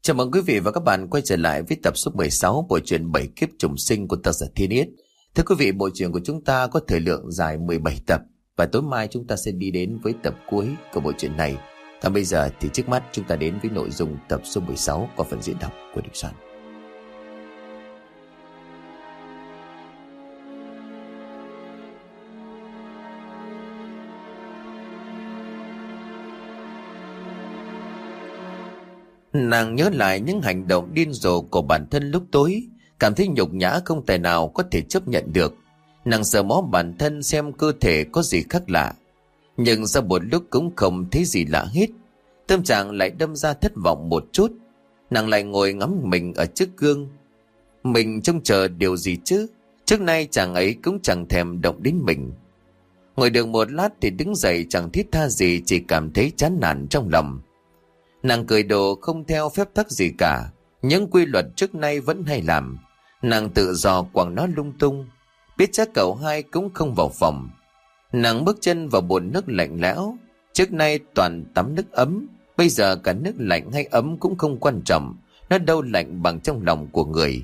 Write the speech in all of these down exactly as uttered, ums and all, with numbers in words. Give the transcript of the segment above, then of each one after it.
Chào mừng quý vị và các bạn quay trở lại với tập số mười sáu bộ truyện Bảy Kiếp Trùng Sinh của tác giả Thiên Yết. Thưa quý vị, bộ truyện của chúng ta có thời lượng dài mười bảy tập và tối mai chúng ta sẽ đi đến với tập cuối của bộ truyện này. Còn bây giờ thì trước mắt chúng ta đến với nội dung tập số mười sáu qua phần diễn đọc của Đình Soạn. Nàng nhớ lại những hành động điên rồ của bản thân lúc tối, cảm thấy nhục nhã không thể nào có thể chấp nhận được. Nàng sờ mó bản thân xem cơ thể có gì khác lạ, nhưng sau một lúc cũng không thấy gì lạ hết. Tâm trạng lại đâm ra thất vọng một chút. Nàng lại ngồi ngắm mình ở trước gương. Mình trông chờ điều gì chứ? Trước nay chàng ấy cũng chẳng thèm động đến mình. Ngồi được một lát thì đứng dậy, chẳng thiết tha gì, chỉ cảm thấy chán nản trong lòng. Nàng cười đồ không theo phép tắc gì cả, những quy luật trước nay vẫn hay làm. Nàng tự do quẳng nó lung tung, biết chắc cậu hai cũng không vào phòng. Nàng bước chân vào bồn nước lạnh lẽo. Trước nay toàn tắm nước ấm, bây giờ cả nước lạnh hay ấm cũng không quan trọng, nó đâu lạnh bằng trong lòng của người.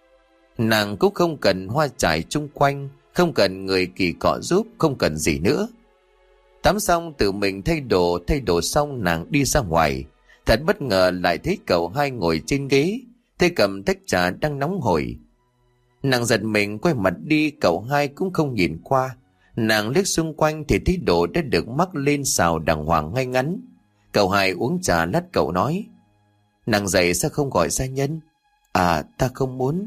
Nàng cũng không cần hoa trải chung quanh, không cần người kỳ cọ giúp, không cần gì nữa. Tắm xong tự mình thay đồ, thay đồ xong nàng đi ra ngoài. Thật bất ngờ lại thấy cậu hai ngồi trên ghế, tay cầm tách trà đang nóng hổi. Nàng giật mình quay mặt đi, cậu hai cũng không nhìn qua. Nàng liếc xung quanh thì thấy đồ đã được mắc lên xào đàng hoàng ngay ngắn. Cậu hai uống trà lát cậu nói: "Nàng dậy sao không gọi gia nhân?" "À, ta không muốn."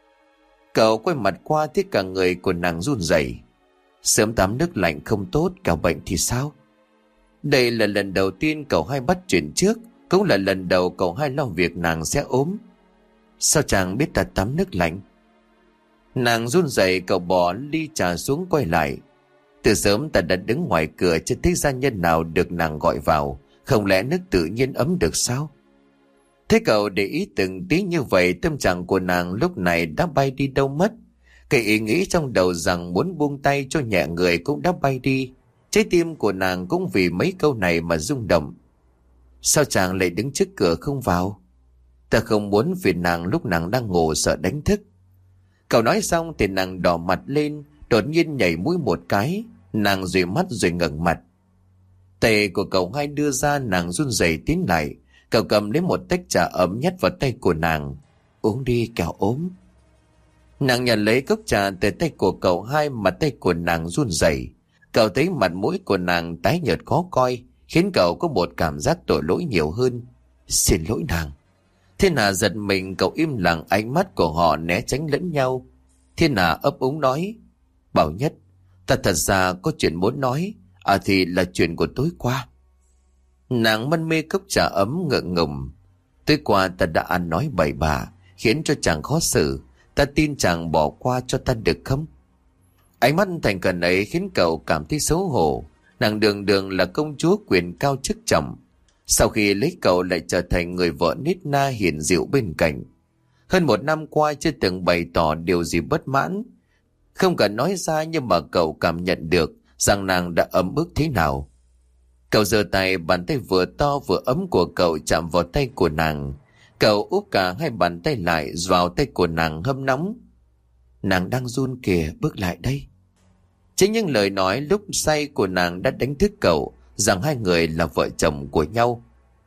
Cậu quay mặt qua thấy cả người của nàng run rẩy. Sớm tắm nước lạnh không tốt, cả bệnh thì sao? Đây là lần đầu tiên cậu hai bắt chuyện trước, cũng là lần đầu cậu hai lo việc nàng sẽ ốm. "Sao chàng biết ta tắm nước lạnh?" Nàng run rẩy, cậu bỏ ly trà xuống quay lại. "Từ sớm ta đã đứng ngoài cửa, chưa thấy gia nhân nào được nàng gọi vào, không lẽ nước tự nhiên ấm được sao?" Thế cậu để ý từng tí như vậy, tâm trạng của nàng lúc này đã bay đi đâu mất. Cái ý nghĩ trong đầu rằng muốn buông tay cho nhẹ người cũng đã bay đi. Trái tim của nàng cũng vì mấy câu này mà rung động. "Sao chàng lại đứng trước cửa không vào?" "Ta không muốn phiền nàng lúc nàng đang ngủ, sợ đánh thức." Cậu nói xong thì nàng đỏ mặt lên, đột nhiên nhảy mũi một cái. Nàng dụi mắt rồi ngẩng mặt. Tay của cậu hai đưa ra, nàng run rẩy tiến lại. Cậu cầm lấy một tách trà ấm nhét vào tay của nàng. "Uống đi kẻo ốm." Nàng nhận lấy cốc trà từ tay của cậu hai, mà tay của nàng run rẩy. Cậu thấy mặt mũi của nàng tái nhợt khó coi, khiến cậu có một cảm giác tội lỗi nhiều hơn. "Xin lỗi nàng." Thiên Hà giật mình, cậu im lặng, ánh mắt của họ né tránh lẫn nhau. Thiên Hà ấp úng nói: "Bảo Nhất, ta thật ra có chuyện muốn nói. À thì là chuyện của tối qua." Nàng mân mê cốc trà ấm ngượng ngùng. "Tối qua ta đã ăn nói bậy bạ, khiến cho chàng khó xử. Ta tin chàng bỏ qua cho ta được không?" Ánh mắt thành khẩn ấy khiến cậu cảm thấy xấu hổ. Nàng đường đường là công chúa quyền cao chức trọng, sau khi lấy cậu lại trở thành người vợ nết na hiền dịu bên cạnh. Hơn một năm qua chưa từng bày tỏ điều gì bất mãn. Không cần nói ra, nhưng mà cậu cảm nhận được rằng nàng đã ấm ức thế nào. Cậu giơ tay, bàn tay vừa to vừa ấm của cậu chạm vào tay của nàng. Cậu úp cả hai bàn tay lại vào tay của nàng hâm nóng. "Nàng đang run kìa, bước lại đây." Chính những lời nói lúc say của nàng đã đánh thức cậu rằng hai người là vợ chồng của nhau.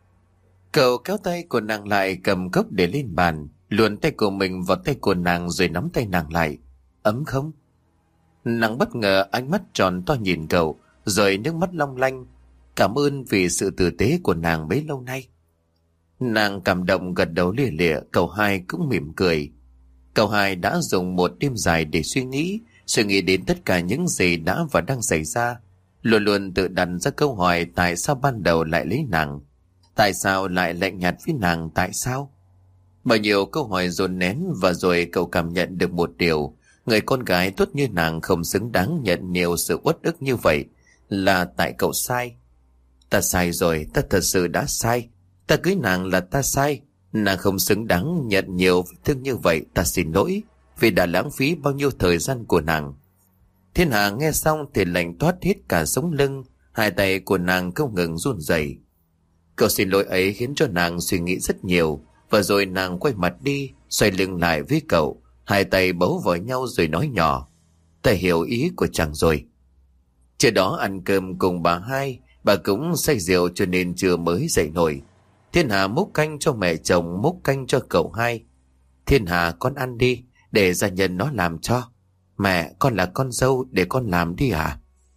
Cậu kéo tay của nàng lại, cầm cốc để lên bàn, luồn tay của mình vào tay của nàng rồi nắm tay nàng lại. "Ấm không?" Nàng bất ngờ, ánh mắt tròn to nhìn cậu, rồi nước mắt long lanh. Cảm ơn vì sự tử tế của nàng bấy lâu nay. Nàng cảm động gật đầu lìa lịa. Cậu hai cũng mỉm cười. Cậu hai đã dùng một đêm dài để suy nghĩ, suy nghĩ đến tất cả những gì đã và đang xảy ra. Luôn luôn tự đặt ra câu hỏi tại sao ban đầu lại lấy nàng, tại sao lại lạnh nhạt với nàng, tại sao. Bao nhiêu câu hỏi dồn nén, và rồi cậu cảm nhận được một điều: người con gái tốt như nàng không xứng đáng nhận nhiều sự uất ức như vậy. Là tại cậu sai. "Ta sai rồi, ta thật sự đã sai. Ta cưới nàng là ta sai. Nàng không xứng đáng nhận nhiều vết thương như vậy. Ta xin lỗi vì đã lãng phí bao nhiêu thời gian của nàng." Thiên Hà nghe xong thì lạnh toát hết cả sống lưng. Hai tay của nàng không ngừng run rẩy. Câu xin lỗi ấy khiến cho nàng suy nghĩ rất nhiều, Và rồi nàng quay mặt đi, xoay lưng lại với cậu, hai tay bấu vào nhau rồi nói nhỏ: "Ta hiểu ý của chàng rồi." Trưa đó ăn cơm cùng bà hai, bà cũng say rượu cho nên trưa mới dậy nổi. Thiên Hà múc canh cho mẹ chồng, múc canh cho cậu hai. "Thiên Hà, con ăn đi, để gia nhân nó làm cho." "Mẹ, con là con dâu, để con làm đi à?"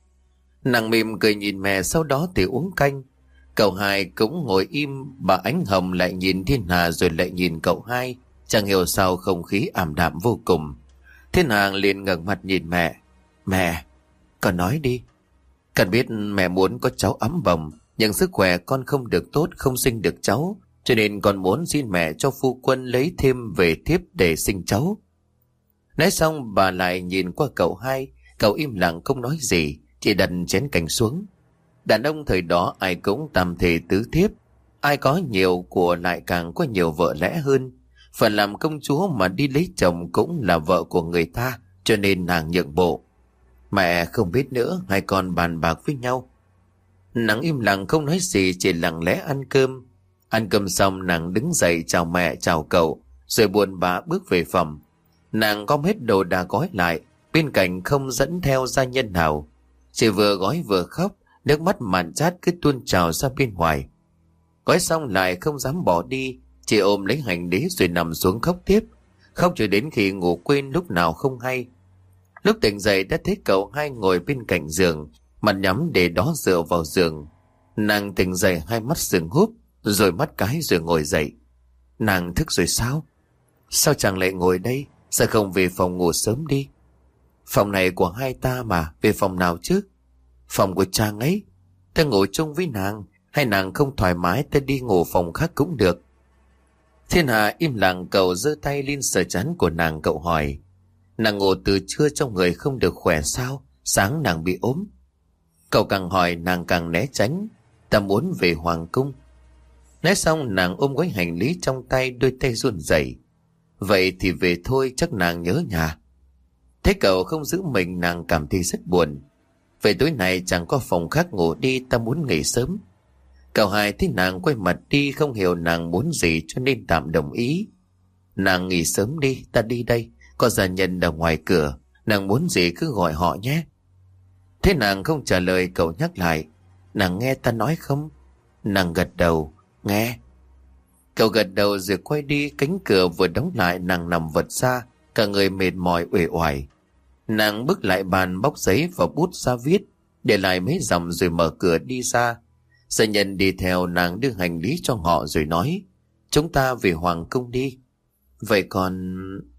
Nàng mỉm cười nhìn mẹ, sau đó thì uống canh. Cậu hai cũng ngồi im, bà Ánh Hồng lại nhìn Thiên Hà rồi lại nhìn cậu hai. Chẳng hiểu sao không khí ảm đạm vô cùng. Thiên Hà liền ngẩng mặt nhìn mẹ. "Mẹ, con nói đi." "Con biết mẹ muốn có cháu ấm bồng, nhưng sức khỏe con không được tốt, không sinh được cháu, cho nên con muốn xin mẹ cho phu quân lấy thêm về thiếp để sinh cháu." Nói xong bà lại nhìn qua cậu hai. Cậu im lặng không nói gì, chỉ đặt chén canh xuống. Đàn ông thời đó ai cũng tam thể tứ thiếp, ai có nhiều của lại càng có nhiều vợ lẽ hơn. Phần làm công chúa mà đi lấy chồng cũng là vợ của người ta, cho nên nàng nhượng bộ. "Mẹ không biết nữa, hai con bàn bạc với nhau." Nàng im lặng không nói gì, chỉ lặng lẽ ăn cơm. Ăn cơm xong nàng đứng dậy chào mẹ chào cậu, rồi buồn bã bước về phòng. Nàng gom hết đồ đạc gói lại, bên cạnh không dẫn theo gia nhân nào. Chỉ vừa gói vừa khóc, nước mắt mặn chát cứ tuôn trào ra bên ngoài. Gói xong lại không dám bỏ đi, chỉ ôm lấy hành lý rồi nằm xuống khóc tiếp. Khóc cho đến khi ngủ quên lúc nào không hay. Lúc tỉnh dậy đã thấy cậu hai ngồi bên cạnh giường, mặt nhắm để đó dựa vào giường. Nàng tỉnh dậy hai mắt sưng húp, rồi mắt cái rồi ngồi dậy. "Nàng thức rồi sao? Sao chàng lại ngồi đây? Sao không về phòng ngủ sớm đi?" "Phòng này của hai ta mà, về phòng nào chứ?" "Phòng của chàng ấy. Ta ngủ chung với nàng, hay nàng không thoải mái ta đi ngủ phòng khác cũng được." Thiên Hà im lặng, cậu giơ tay lên sờ trán của nàng, cậu hỏi: "Nàng ngủ từ trưa trong người không được khỏe sao? Sáng nàng bị ốm?" Cậu càng hỏi nàng càng né tránh. "Ta muốn về hoàng cung." Nói xong nàng ôm gói hành lý trong tay, đôi tay run rẩy. "Vậy thì về thôi, chắc nàng nhớ nhà." Thấy cậu không giữ mình, nàng cảm thấy rất buồn. "Vậy tối nay chẳng có phòng khác ngủ đi, ta muốn nghỉ sớm." Cậu hai thấy nàng quay mặt đi, không hiểu nàng muốn gì cho nên tạm đồng ý. "Nàng nghỉ sớm đi, ta đi đây, có gia nhân ở ngoài cửa, nàng muốn gì cứ gọi họ nhé." Thế nàng không trả lời, cậu nhắc lại: "Nàng nghe ta nói không?" Nàng gật đầu: "Nghe." Cậu gật đầu rồi quay đi. Cánh cửa vừa đóng lại, nàng nằm vật ra, cả người mệt mỏi uể oải. Nàng bước lại bàn, bóc giấy và bút ra viết, để lại mấy dòng rồi mở cửa đi ra. Gia nhân đi theo, nàng đưa hành lý cho họ rồi nói: "Chúng ta về hoàng cung đi." "Vậy còn..."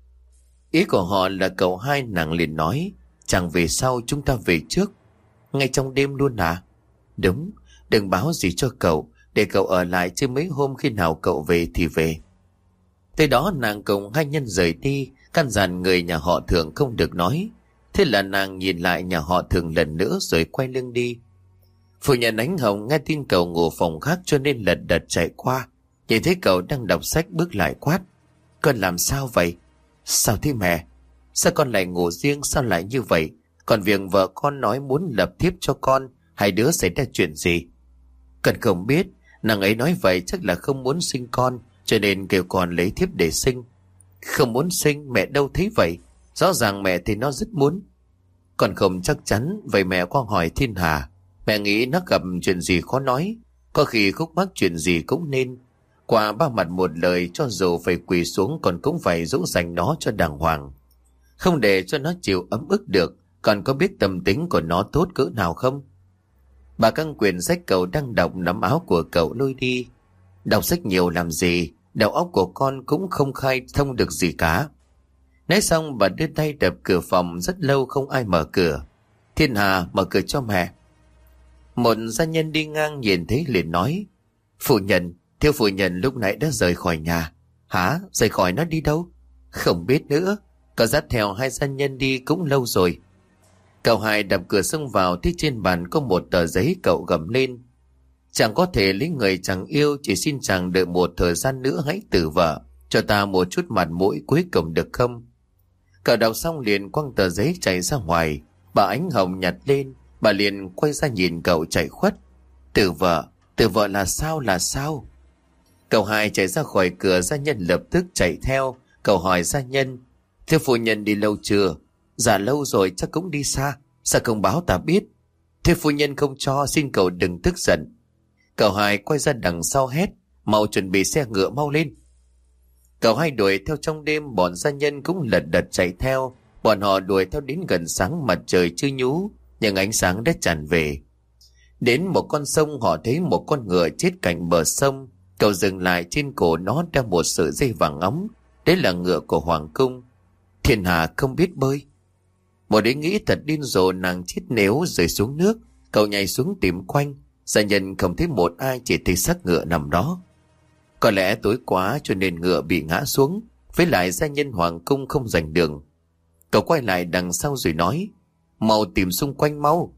Ý của họ là cậu hai. Nàng liền nói: "Chẳng về sau, chúng ta về trước." "Ngay trong đêm luôn à?" "Đúng, đừng báo gì cho cậu, để cậu ở lại chứ mấy hôm khi nào cậu về thì về." Tới đó nàng cùng hai nhân rời đi, căn dặn người nhà họ Thường không được nói. Thế là nàng nhìn lại nhà họ Thường lần nữa rồi quay lưng đi. Phu nhân Ánh Hồng nghe tin cậu ngủ phòng khác cho nên lật đật chạy qua. Nhìn thấy cậu đang đọc sách bước lại quát: "Con làm sao vậy?" "Sao thế mẹ? Sao con lại ngủ riêng, sao lại như vậy? Còn việc vợ con nói muốn lập thiếp cho con, hai đứa xảy ra chuyện gì?" "Con không biết, nàng ấy nói vậy chắc là không muốn sinh con, cho nên kêu con lấy thiếp để sinh." "Không muốn sinh, mẹ đâu thấy vậy. Rõ ràng mẹ thì nó rất muốn." "Con không chắc chắn, vậy mẹ qua hỏi Thiên Hà. Mẹ nghĩ nó gặp chuyện gì khó nói, có khi khúc mắc chuyện gì cũng nên. Qua ba mặt một lời, cho dù phải quỳ xuống còn cũng phải dỗ dành nó cho đàng hoàng, không để cho nó chịu ấm ức được. Còn có biết tâm tính của nó tốt cỡ nào không?" Bà căng quyển sách cậu đang đọc nắm áo của cậu lôi đi. "Đọc sách nhiều làm gì, đầu óc của con cũng không khai thông được gì cả." Nói xong bà đưa tay đập cửa phòng, rất lâu không ai mở cửa. "Thiên Hà, mở cửa cho mẹ." Một gia nhân đi ngang nhìn thấy liền nói: "Phu nhân, thiếu phu nhân lúc nãy đã rời khỏi nhà." "Hả? Rời khỏi nó đi đâu?" "Không biết nữa, cậu dắt theo hai gia nhân đi cũng lâu rồi." Cậu hai đập cửa xông vào, thấy trên bàn có một tờ giấy. Cậu gầm lên: "Chàng có thể lấy người chẳng yêu, chỉ xin chàng đợi một thời gian nữa hãy từ vợ, cho ta một chút mặt mũi cuối cùng được không?" Cậu đọc xong liền quăng tờ giấy chạy ra ngoài. Bà Ánh Hồng nhặt lên, bà liền quay ra nhìn cậu chạy khuất. "Từ vợ, từ vợ là sao là sao?" Cậu hai chạy ra khỏi cửa, gia nhân lập tức chạy theo. Cậu hỏi gia nhân: Thưa phu nhân đi lâu chưa? Dạ lâu rồi, chắc cũng đi xa. Sao không báo ta biết? Thưa phu nhân không cho, xin cậu đừng tức giận. Cậu hai quay ra đằng sau hét: Mau chuẩn bị xe ngựa, mau lên. Cậu hai đuổi theo trong đêm, bọn gia nhân cũng lật đật chạy theo. Bọn họ đuổi theo đến gần sáng, mặt trời chưa nhú, nhưng ánh sáng đã tràn về. Đến một con sông, họ thấy một con ngựa chết cạnh bờ sông. Cậu dừng lại, trên cổ nó đeo một sợi dây vàng óng. Đấy là ngựa của hoàng cung. Thiên Hà không biết bơi. Một ý nghĩ thật điên rồ, nàng chết nếu rơi xuống nước. Cậu nhảy xuống tìm quanh, gia nhân không thấy một ai, chỉ thấy xác ngựa nằm đó. Có lẽ tối quá cho nên ngựa bị ngã xuống, với lại gia nhân hoàng cung không giành đường. Cậu quay lại đằng sau rồi nói: Mau tìm xung quanh mau.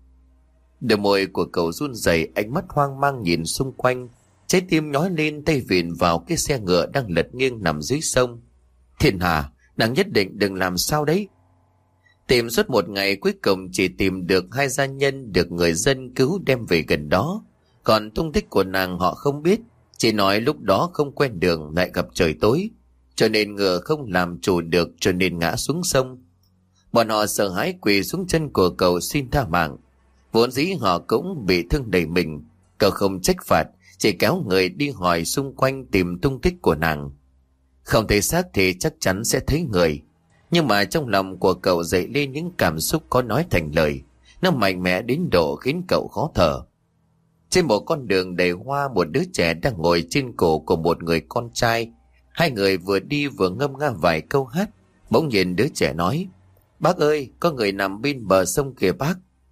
Đôi môi của cậu run rẩy, ánh mắt hoang mang nhìn xung quanh. Trái tim nhói lên, tay vịn vào cái xe ngựa đang lật nghiêng nằm dưới sông. Thiên Hà, nàng nhất định đừng làm sao đấy. Tìm suốt một ngày, cuối cùng chỉ tìm được hai gia nhân được người dân cứu đem về gần đó. Còn tung tích của nàng họ không biết, chỉ nói lúc đó không quen đường, lại gặp trời tối, cho nên ngựa không làm chủ được, cho nên ngã xuống sông. Bọn họ sợ hãi quỳ xuống chân của cậu xin tha mạng. Vốn dĩ họ cũng bị thương đầy mình. Cậu không trách phạt, chỉ kéo người đi hỏi xung quanh tìm tung tích của nàng. Không thấy xác thì chắc chắn sẽ thấy người. Nhưng mà trong lòng của cậu dậy lên những cảm xúc khó nói thành lời. Nó mạnh mẽ đến độ khiến cậu khó thở. Trên một con đường đầy hoa, một đứa trẻ đang ngồi trên cổ của một người con trai. Hai người vừa đi vừa ngâm nga vài câu hát. Bỗng nhiên đứa trẻ nói: Bác ơi, có người nằm bên bờ sông kìa bác.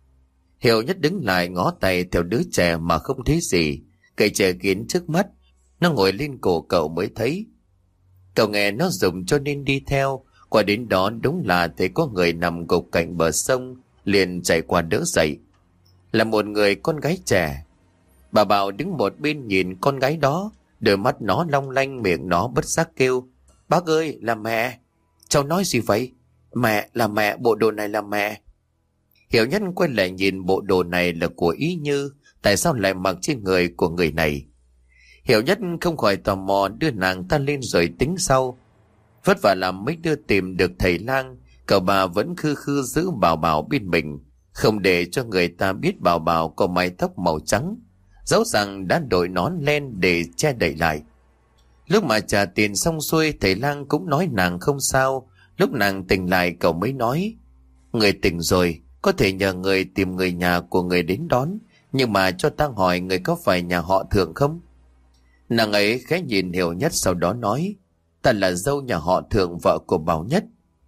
Hiểu Nhất đứng lại ngó tay theo đứa trẻ mà không thấy gì. Cây trẻ kiến trước mắt, nó ngồi lên cổ cậu mới thấy. Cậu nghe nó dùng cho nên đi theo. Qua đến đó đúng là thấy có người nằm gục cạnh bờ sông, liền chạy qua đỡ dậy. Là một người con gái trẻ. Bà Bảo đứng một bên nhìn con gái đó, đôi mắt nó long lanh, miệng nó bất giác kêu: Bác ơi, là mẹ. Cháu nói gì vậy? Mẹ, là mẹ, bộ đồ này là mẹ. Hiểu Nhất quay lại nhìn bộ đồ này là của Ý Như, tại sao lại mặc trên người của người này? Hiểu Nhất không khỏi tò mò, đưa nàng ta lên rồi tính sau. Vất vả làm mới đưa tìm được thầy lang, cậu bà vẫn khư khư giữ Bảo Bảo bên mình, không để cho người ta biết Bảo Bảo có mái tóc màu trắng, dẫu rằng đã đội nón len để che đậy lại. Lúc mà trả tiền xong xuôi, thầy lang cũng nói nàng không sao. Lúc nàng tỉnh lại, cậu mới nói: Người tỉnh rồi, có thể nhờ người tìm người nhà của người đến đón, nhưng mà cho ta hỏi người có phải nhà họ Thượng không? Nàng ấy khẽ nhìn Hiểu Nhất, sau đó nói: Ta là dâu nhà họ Thượng, vợ của Bảo Nhất.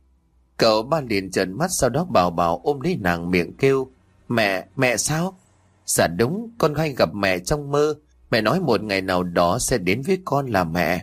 Cậu ba liền trợn mắt, sau đó Bảo Bảo ôm lấy nàng, miệng kêu: Mẹ, mẹ sao? Dạ đúng, con hay gặp mẹ trong mơ. Mẹ nói một ngày nào đó sẽ đến với con là mẹ.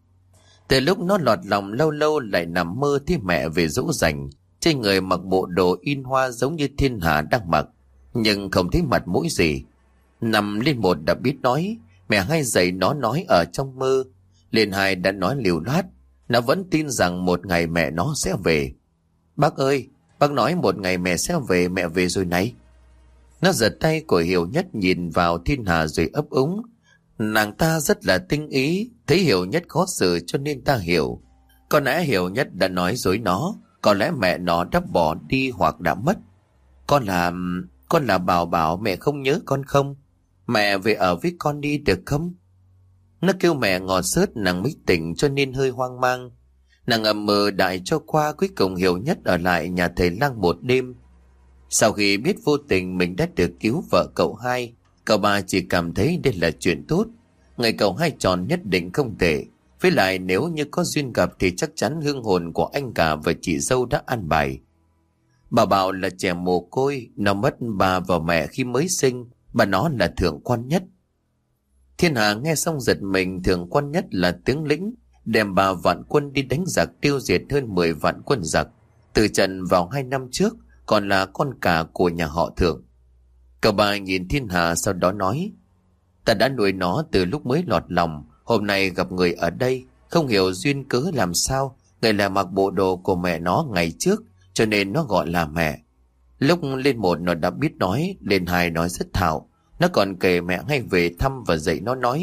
Từ lúc nó lọt lòng, lâu lâu lại nằm mơ thấy mẹ về dỗ dành. Trên người mặc bộ đồ in hoa giống như Thiên Hà đang mặc, nhưng không thấy mặt mũi gì. Nằm lên một đã biết nói, mẹ hay dạy nó nói ở trong mơ. Lên hai đã nói liều loát, nó vẫn tin rằng một ngày mẹ nó sẽ về. Bác ơi, bác nói một ngày mẹ sẽ về, mẹ về rồi này. Nó giật tay của Hiểu Nhất, nhìn vào Thiên Hà rồi ấp úng. Nàng ta rất là tinh ý, thấy Hiểu Nhất khó xử cho nên ta hiểu. Có lẽ Hiểu Nhất đã nói dối nó, có lẽ mẹ nó đã bỏ đi hoặc đã mất. Con là... con là Bảo Bảo, mẹ không nhớ con không? Mẹ về ở với con đi được không? Nó kêu mẹ ngọt xớt, nàng mới tỉnh cho nên hơi hoang mang. Nàng ầm mờ đại cho qua, cuối cùng Hiểu Nhất ở lại nhà thầy lang một đêm. Sau khi biết vô tình mình đã được cứu vợ cậu hai, cậu ba chỉ cảm thấy đây là chuyện tốt. Người cậu hai tròn nhất định không tệ. Với lại nếu như có duyên gặp thì chắc chắn hương hồn của anh cả và chị dâu đã an bài. Bà Bảo là trẻ mồ côi, nó mất bà và mẹ khi mới sinh. Bà nó là Thượng Quan Nhất. Thiên Hà nghe xong giật mình. Thượng Quan Nhất là tướng lĩnh đem ba vạn quân đi đánh giặc, tiêu diệt hơn mười vạn quân giặc từ trận vào hai năm trước, còn là con cả của nhà họ Thượng. Cậu bà nhìn Thiên Hà, sau đó nói: Ta đã nuôi nó từ lúc mới lọt lòng, hôm nay gặp người ở đây, không hiểu duyên cớ làm sao người lại mặc bộ đồ của mẹ nó ngày trước, cho nên nó gọi là mẹ. Lúc lên một nó đã biết nói, lên hai nói rất thạo. Nó còn kể mẹ hay về thăm và dạy nó nói,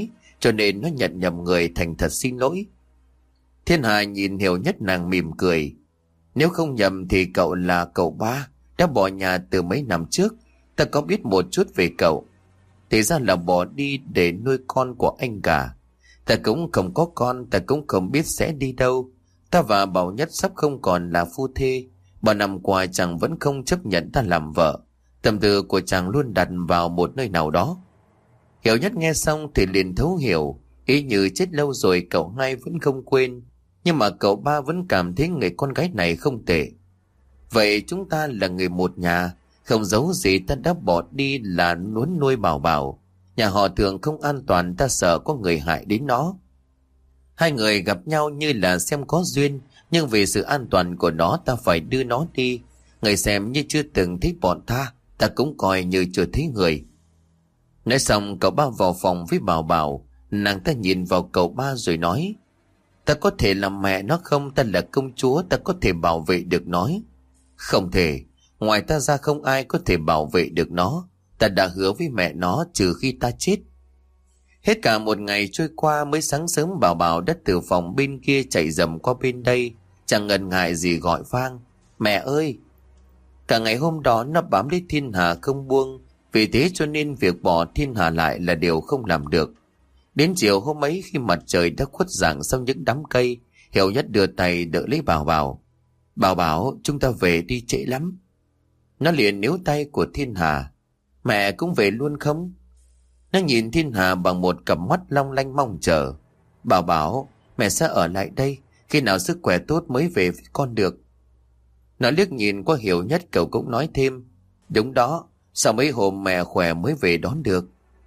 cho nên nó nhận nhầm người, thành thật xin lỗi. Thiên Hà nhìn Hiểu Nhất nàng mỉm cười. Nếu không nhầm thì cậu là cậu ba, đã bỏ nhà từ mấy năm trước. Ta có biết một chút về cậu. Thì ra là bỏ đi để nuôi con của anh cả. Ta cũng không có con, ta cũng không biết sẽ đi đâu. Ta và Bảo Nhất sắp không còn là phu thê. Bao năm qua chàng vẫn không chấp nhận ta làm vợ. Tâm tư của chàng luôn đặt vào một nơi nào đó. Hiểu Nhất nghe xong thì liền thấu hiểu. Ý như chết lâu rồi cậu hai vẫn không quên. Nhưng mà cậu ba vẫn cảm thấy người con gái này không tệ. Vậy chúng ta là người một nhà. Không giấu gì ta đã bỏ đi là muốn nuôi Bảo Bảo. Nhà họ Thường không an toàn, ta sợ có người hại đến nó. Hai người gặp nhau như là xem có duyên. Nhưng vì sự an toàn của nó ta phải đưa nó đi. Người xem như chưa từng thấy bọn ta, ta cũng coi như chưa thấy người. Nói xong cậu ba vào phòng với Bảo Bảo. Nàng ta nhìn vào cậu ba rồi nói: Ta có thể làm mẹ nó không? Ta là công chúa, ta có thể bảo vệ được nó. Không thể. Ngoài ta ra không ai có thể bảo vệ được nó. Ta đã hứa với mẹ nó trừ khi ta chết. Hết cả một ngày trôi qua, mới sáng sớm Bảo Bảo đã từ phòng bên kia chạy dầm qua bên đây, chẳng ngần ngại gì gọi vang: Mẹ ơi! Cả ngày hôm đó nó bám lấy Thiên Hà không buông. Vì thế cho nên việc bỏ Thiên Hà lại là điều không làm được. Đến chiều hôm ấy, khi mặt trời đã khuất dạng sau những đám cây, Hiểu Nhất đưa tay đỡ lấy Bảo Bảo. Bảo Bảo, chúng ta về đi, trễ lắm. Nó liền níu tay của Thiên Hà. Mẹ cũng về luôn không? Nó nhìn Thiên Hà bằng một cặp mắt long lanh mong chờ. Bảo Bảo, mẹ sẽ ở lại đây, khi nào sức khỏe tốt mới về với con được. Nó liếc nhìn qua Hiểu Nhất, cậu cũng nói thêm: Đúng đó, sau mấy hôm mẹ khỏe mới về đón được.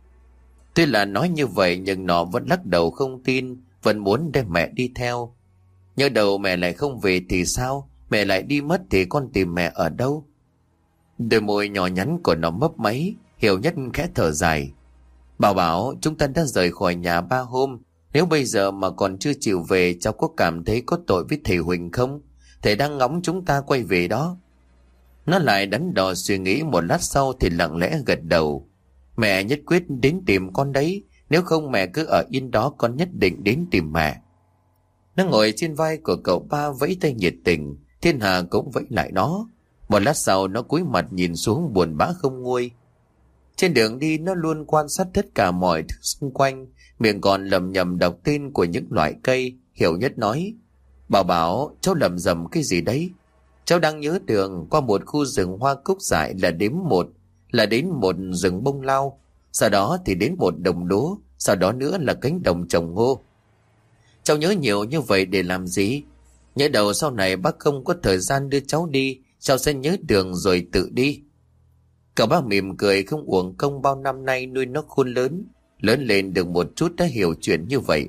Tuy là nói như vậy nhưng nó vẫn lắc đầu không tin, vẫn muốn đem mẹ đi theo. Nhớ đầu mẹ lại không về thì sao? Mẹ lại đi mất thì con tìm mẹ ở đâu? Đôi môi nhỏ nhắn của nó mấp máy. Hiểu Nhất khẽ thở dài. Bảo Bảo, chúng ta đã rời khỏi nhà ba hôm. Nếu bây giờ mà còn chưa chịu về, cháu có cảm thấy có tội với thầy Huỳnh không? Thầy đang ngóng chúng ta quay về đó. Nó lại đắn đo suy nghĩ một lát sau thì lặng lẽ gật đầu. Mẹ nhất quyết đến tìm con đấy. Nếu không mẹ cứ ở yên đó, con nhất định đến tìm mẹ. Nó ngồi trên vai của cậu ba vẫy tay nhiệt tình. Thiên Hà cũng vẫy lại nó. Một lát sau nó cúi mặt nhìn xuống buồn bã không nguôi. Trên đường đi nó luôn quan sát tất cả mọi thứ xung quanh, miệng còn lầm nhầm đọc tên của những loại cây. Hiểu Nhất nói: Bảo Bảo, cháu lầm rầm cái gì đấy? Cháu đang nhớ đường qua một khu rừng hoa cúc dại là đếm một, là đến một rừng bông lau, sau đó thì đến một đồng lúa, sau đó nữa là cánh đồng trồng ngô. Cháu nhớ nhiều như vậy để làm gì? Nhớ đầu sau này bác không có thời gian đưa cháu đi, cháu sẽ nhớ đường rồi tự đi. Cậu bác mỉm cười, không uổng công bao năm nay nuôi nó khôn lớn, lớn lên được một chút đã hiểu chuyện như vậy.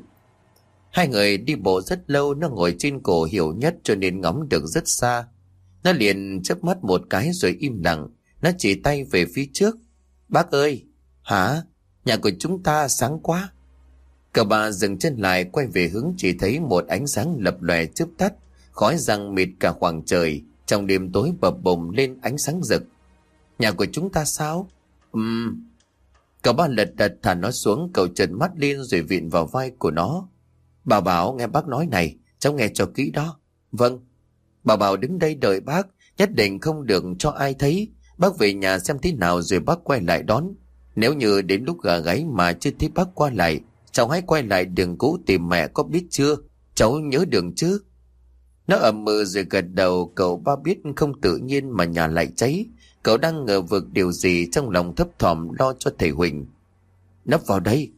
Hai người đi bộ rất lâu. Nó ngồi trên cổ Hiểu Nhất cho nên ngắm được rất xa. Nó liền chớp mắt một cái rồi im lặng. Nó chỉ tay về phía trước. Bác ơi! Hả? Nhà của chúng ta sáng quá. Cậu bà dừng chân lại, quay về hướng chỉ thấy một ánh sáng lập lòe chớp tắt, khói giăng mịt cả khoảng trời. Trong đêm tối bập bùng lên ánh sáng rực. Nhà của chúng ta sao? Ừm. Cậu ba lật đật thả nó xuống. Cậu trợn mắt lên rồi vịn vào vai của nó. Bảo Bảo, nghe bác nói này, cháu nghe cho kỹ đó. Vâng. Bảo Bảo đứng đây đợi bác, nhất định không được cho ai thấy. Bác về nhà xem thế nào rồi bác quay lại đón. Nếu như đến lúc gà gáy mà chưa thấy bác qua lại, cháu hãy quay lại đường cũ tìm mẹ, có biết chưa? Cháu nhớ đường chứ? Nó ậm ừ rồi gật đầu. Cậu ba biết không tự nhiên mà nhà lại cháy. Cậu đang ngờ vực điều gì, trong lòng thấp thỏm lo cho thầy Huỳnh. Nấp vào đây.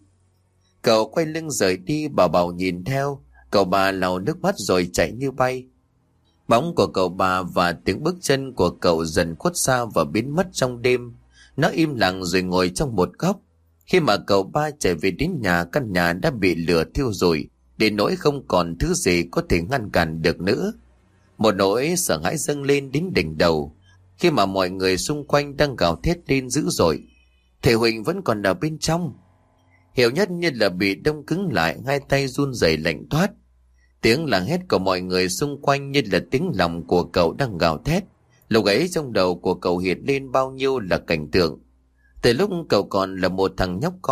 Cậu quay lưng rời đi. Bảo Bảo nhìn theo. Cậu bà lau nước mắt rồi chạy như bay. Bóng của cậu bà và tiếng bước chân của cậu dần khuất xa và biến mất trong đêm. Nó im lặng rồi ngồi trong một góc. Khi mà cậu ba chạy về đến nhà, căn nhà đã bị lửa thiêu rụi, đến nỗi không còn thứ gì có thể ngăn cản được nữa. Một nỗi sợ hãi dâng lên đến đỉnh đầu khi mà mọi người xung quanh đang gào thét lên dữ dội. Thầy Huỳnh vẫn còn ở bên trong. Hiểu Nhất như là bị đông cứng lại, hai tay run rẩy lạnh toát. Tiếng la hét của mọi người xung quanh như là tiếng lòng của cậu đang gào thét. Lúc ấy trong đầu của cậu hiện lên bao nhiêu là cảnh tượng. Từ lúc cậu còn là một thằng nhóc con,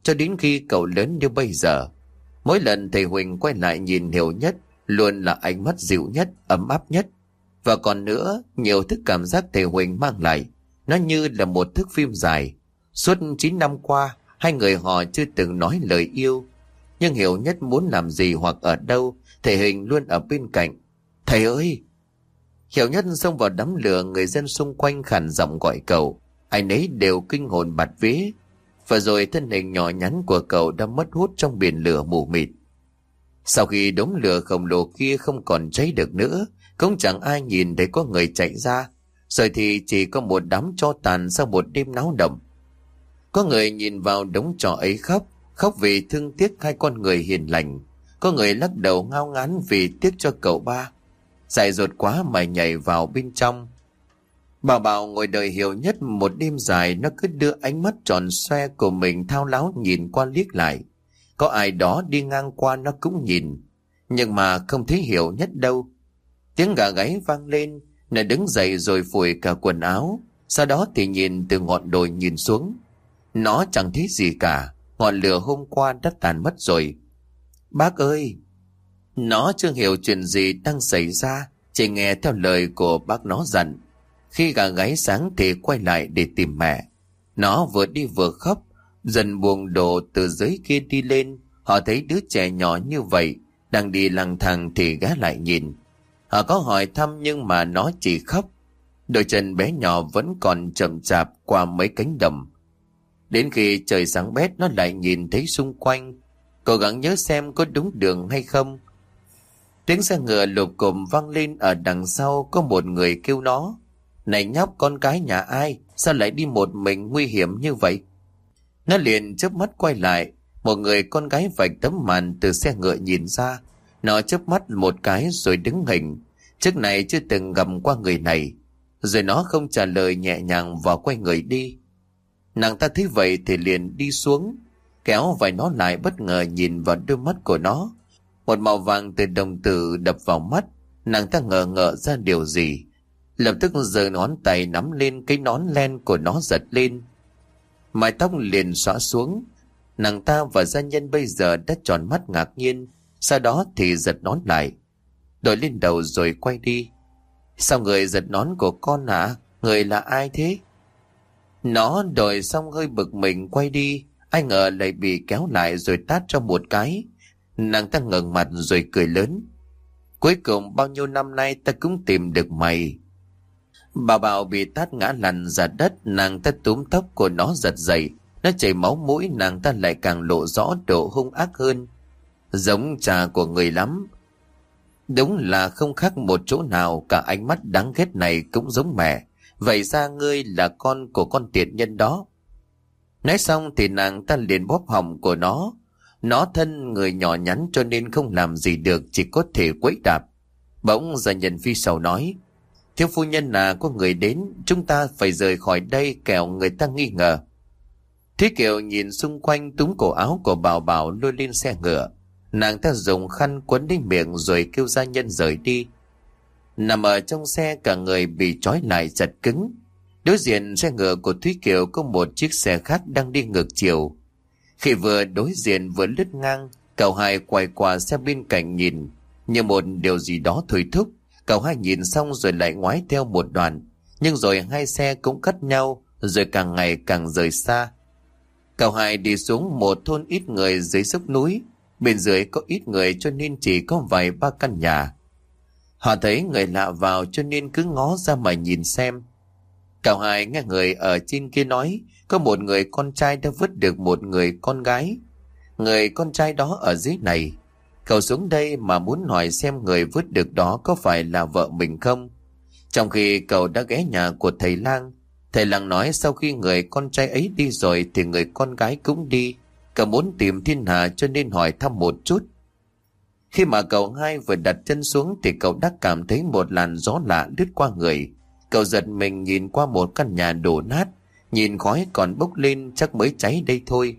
cho đến khi cậu lớn như bây giờ. Mỗi lần thầy Huỳnh quay lại nhìn Hiểu Nhất luôn là ánh mắt dịu nhất, ấm áp nhất. Và còn nữa, nhiều thứ cảm giác thầy Huỳnh mang lại, nó như là một thước phim dài. Suốt chín năm qua, hai người họ chưa từng nói lời yêu. Nhưng Hiểu Nhất muốn làm gì hoặc ở đâu, thầy Huỳnh luôn ở bên cạnh. Thầy ơi! Hiểu Nhất xông vào đám lửa, người dân xung quanh khàn giọng gọi cậu. Ai nấy đều kinh hồn bạt vía. Và rồi thân hình nhỏ nhắn của cậu đã mất hút trong biển lửa mù mịt. Sau khi đống lửa khổng lồ kia không còn cháy được nữa, cũng chẳng ai nhìn thấy có người chạy ra. Rồi thì chỉ có một đám tro tàn sau một đêm náo động. Có người nhìn vào đống tro ấy khóc, khóc vì thương tiếc hai con người hiền lành. Có người lắc đầu ngao ngán vì tiếc cho cậu ba. Dại dột quá mà nhảy vào bên trong. Bảo Bảo ngồi đợi Hiểu Nhất một đêm dài, nó cứ đưa ánh mắt tròn xoe của mình thao láo nhìn qua liếc lại. Có ai đó đi ngang qua nó cũng nhìn, nhưng mà không thấy Hiểu Nhất đâu. Tiếng gà gáy vang lên, nó đứng dậy rồi phủi cả quần áo, sau đó thì nhìn từ ngọn đồi nhìn xuống. Nó chẳng thấy gì cả, ngọn lửa hôm qua đã tàn mất rồi. Bác ơi! Nó chưa hiểu chuyện gì đang xảy ra, chỉ nghe theo lời của bác nó dặn. Khi gà gáy sáng thì quay lại để tìm mẹ. Nó vừa đi vừa khóc, dần buồn đổ từ dưới kia đi lên. Họ thấy đứa trẻ nhỏ như vậy đang đi lang thang thì ghé lại nhìn. Họ có hỏi thăm nhưng mà nó chỉ khóc. Đôi chân bé nhỏ vẫn còn chậm chạp qua mấy cánh đồng. Đến khi trời sáng bét, nó lại nhìn thấy xung quanh, cố gắng nhớ xem có đúng đường hay không. Tiếng xe ngựa lụp cụm vang lên ở đằng sau. Có một người kêu nó: Này nhóc, con cái nhà ai, sao lại đi một mình nguy hiểm như vậy? Nó liền chớp mắt quay lại. Một người con gái vạch tấm màn từ xe ngựa nhìn ra. Nó chớp mắt một cái rồi đứng hình. Trước này chưa từng gặp qua người này. Rồi nó không trả lời, nhẹ nhàng và quay người đi. Nàng ta thấy vậy thì liền đi xuống, kéo vai nó lại, bất ngờ nhìn vào đôi mắt của nó. Một màu vàng từ đồng tử đập vào mắt. Nàng ta ngờ ngợ ra điều gì, lập tức giơ ngón tay nắm lên cái nón len của nó, giật lên. Mái tóc liền xõa xuống. Nàng ta và gia nhân bây giờ đã tròn mắt ngạc nhiên, sau đó thì giật nón lại, đội lên đầu rồi quay đi. Sao người giật nón của con hả? À? Người là ai thế? Nó đội xong hơi bực mình quay đi, ai ngờ lại bị kéo lại rồi tát cho một cái. Nàng ta ngẩng mặt rồi cười lớn: Cuối cùng bao nhiêu năm nay ta cũng tìm được mày. Bà Bảo bị tát ngã lăn ra đất. Nàng ta túm tóc của nó giật dậy, nó chảy máu mũi. Nàng ta lại càng lộ rõ độ hung ác hơn. Giống cha của người lắm. Đúng là không khác một chỗ nào, cả ánh mắt đáng ghét này cũng giống mẹ. Vậy ra ngươi là con của con tiện nhân đó. Nói xong thì nàng ta liền bóp họng của nó. Nó thân người nhỏ nhắn cho nên không làm gì được, chỉ có thể quẫy đạp. Bỗng gia nhân phi sầu nói: Thiếu phu nhân à, có người đến, chúng ta phải rời khỏi đây kẻo người ta nghi ngờ. Thúy Kiều nhìn xung quanh, túm cổ áo của Bảo Bảo lôi lên xe ngựa. Nàng ta dùng khăn quấn lên miệng rồi kêu gia nhân rời đi. Nằm ở trong xe, cả người bị trói lại chặt cứng. Đối diện xe ngựa của Thúy Kiều có một chiếc xe khác đang đi ngược chiều. Khi vừa đối diện vừa lướt ngang, cậu hai quay qua xe bên cạnh nhìn, như một điều gì đó thôi thúc. Cậu hai nhìn xong rồi lại ngoái theo một đoạn, nhưng rồi hai xe cũng cắt nhau, rồi càng ngày càng rời xa. Cậu hai đi xuống một thôn ít người dưới dốc núi. Bên dưới có ít người cho nên chỉ có vài ba căn nhà. Họ thấy người lạ vào cho nên cứ ngó ra mà nhìn xem. Cậu hai nghe người ở trên kia nói có một người con trai đã vứt được một người con gái. Người con trai đó ở dưới này. Cậu xuống đây mà muốn hỏi xem người vứt được đó có phải là vợ mình không. Trong khi cậu đã ghé nhà của thầy lang, thầy lang nói sau khi người con trai ấy đi rồi thì người con gái cũng đi. Cậu muốn tìm thiên hạ cho nên hỏi thăm một chút. Khi mà cậu hai vừa đặt chân xuống thì cậu đã cảm thấy một làn gió lạ lướt qua người. Cậu giật mình nhìn qua một căn nhà đổ nát, nhìn khói còn bốc lên, chắc mới cháy đây thôi.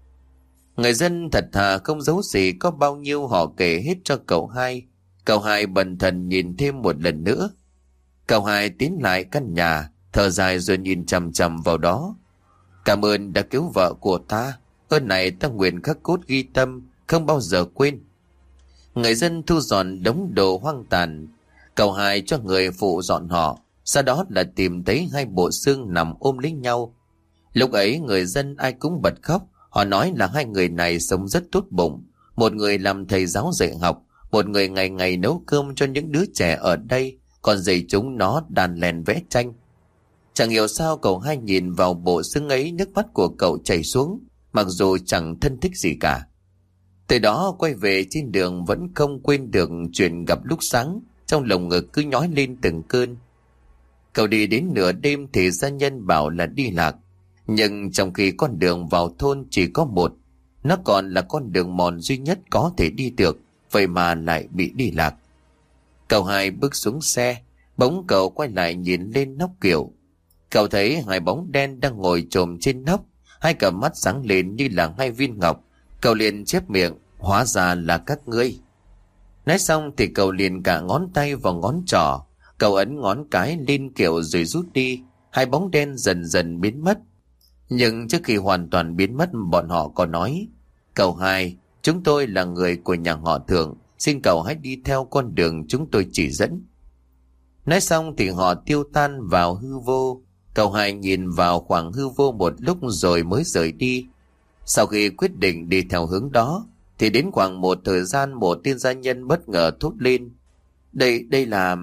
Người dân thật thà không giấu gì, có bao nhiêu họ kể hết cho cậu hai. Cậu hai bần thần nhìn thêm một lần nữa. Cậu hai tiến lại căn nhà, thở dài rồi nhìn chằm chằm vào đó. Cảm ơn đã cứu vợ của ta. Ơn này ta nguyện khắc cốt ghi tâm, không bao giờ quên. Người dân thu dọn đống đồ hoang tàn. Cậu Hai cho người phụ dọn họ. Sau đó là tìm thấy hai bộ xương nằm ôm lấy nhau. Lúc ấy người dân ai cũng bật khóc. Họ nói là hai người này sống rất tốt bụng. Một người làm thầy giáo dạy học, một người ngày ngày nấu cơm cho những đứa trẻ ở đây, còn dạy chúng nó đàn lèn vẽ tranh. Chẳng hiểu sao cậu Hai nhìn vào bộ xương ấy, nước mắt của cậu chảy xuống, mặc dù chẳng thân thích gì cả. Từ đó quay về trên đường vẫn không quên được chuyện gặp lúc sáng, trong lồng ngực cứ nhói lên từng cơn. Cậu đi đến nửa đêm thì gia nhân bảo là đi lạc, nhưng trong khi con đường vào thôn chỉ có một, nó còn là con đường mòn duy nhất có thể đi được, vậy mà lại bị đi lạc. Cậu Hai bước xuống xe, bỗng cậu quay lại nhìn lên nóc kiệu. Cậu thấy hai bóng đen đang ngồi chồm trên nóc, hai cặp mắt sáng lên như là hai viên ngọc. Cậu liền chép miệng, hóa ra là các ngươi. Nói xong thì cậu liền cả ngón tay vào ngón trỏ, cậu ấn ngón cái lên kiệu rồi rút đi. Hai bóng đen dần dần biến mất. Nhưng trước khi hoàn toàn biến mất, bọn họ có nói: Cậu Hai, chúng tôi là người của nhà họ Thượng, xin cậu hãy đi theo con đường chúng tôi chỉ dẫn. Nói xong thì họ tiêu tan vào hư vô. Cậu Hai nhìn vào khoảng hư vô một lúc rồi mới rời đi. Sau khi quyết định đi theo hướng đó, thì đến khoảng một thời gian một tên gia nhân bất ngờ thốt lên: Đây, đây là...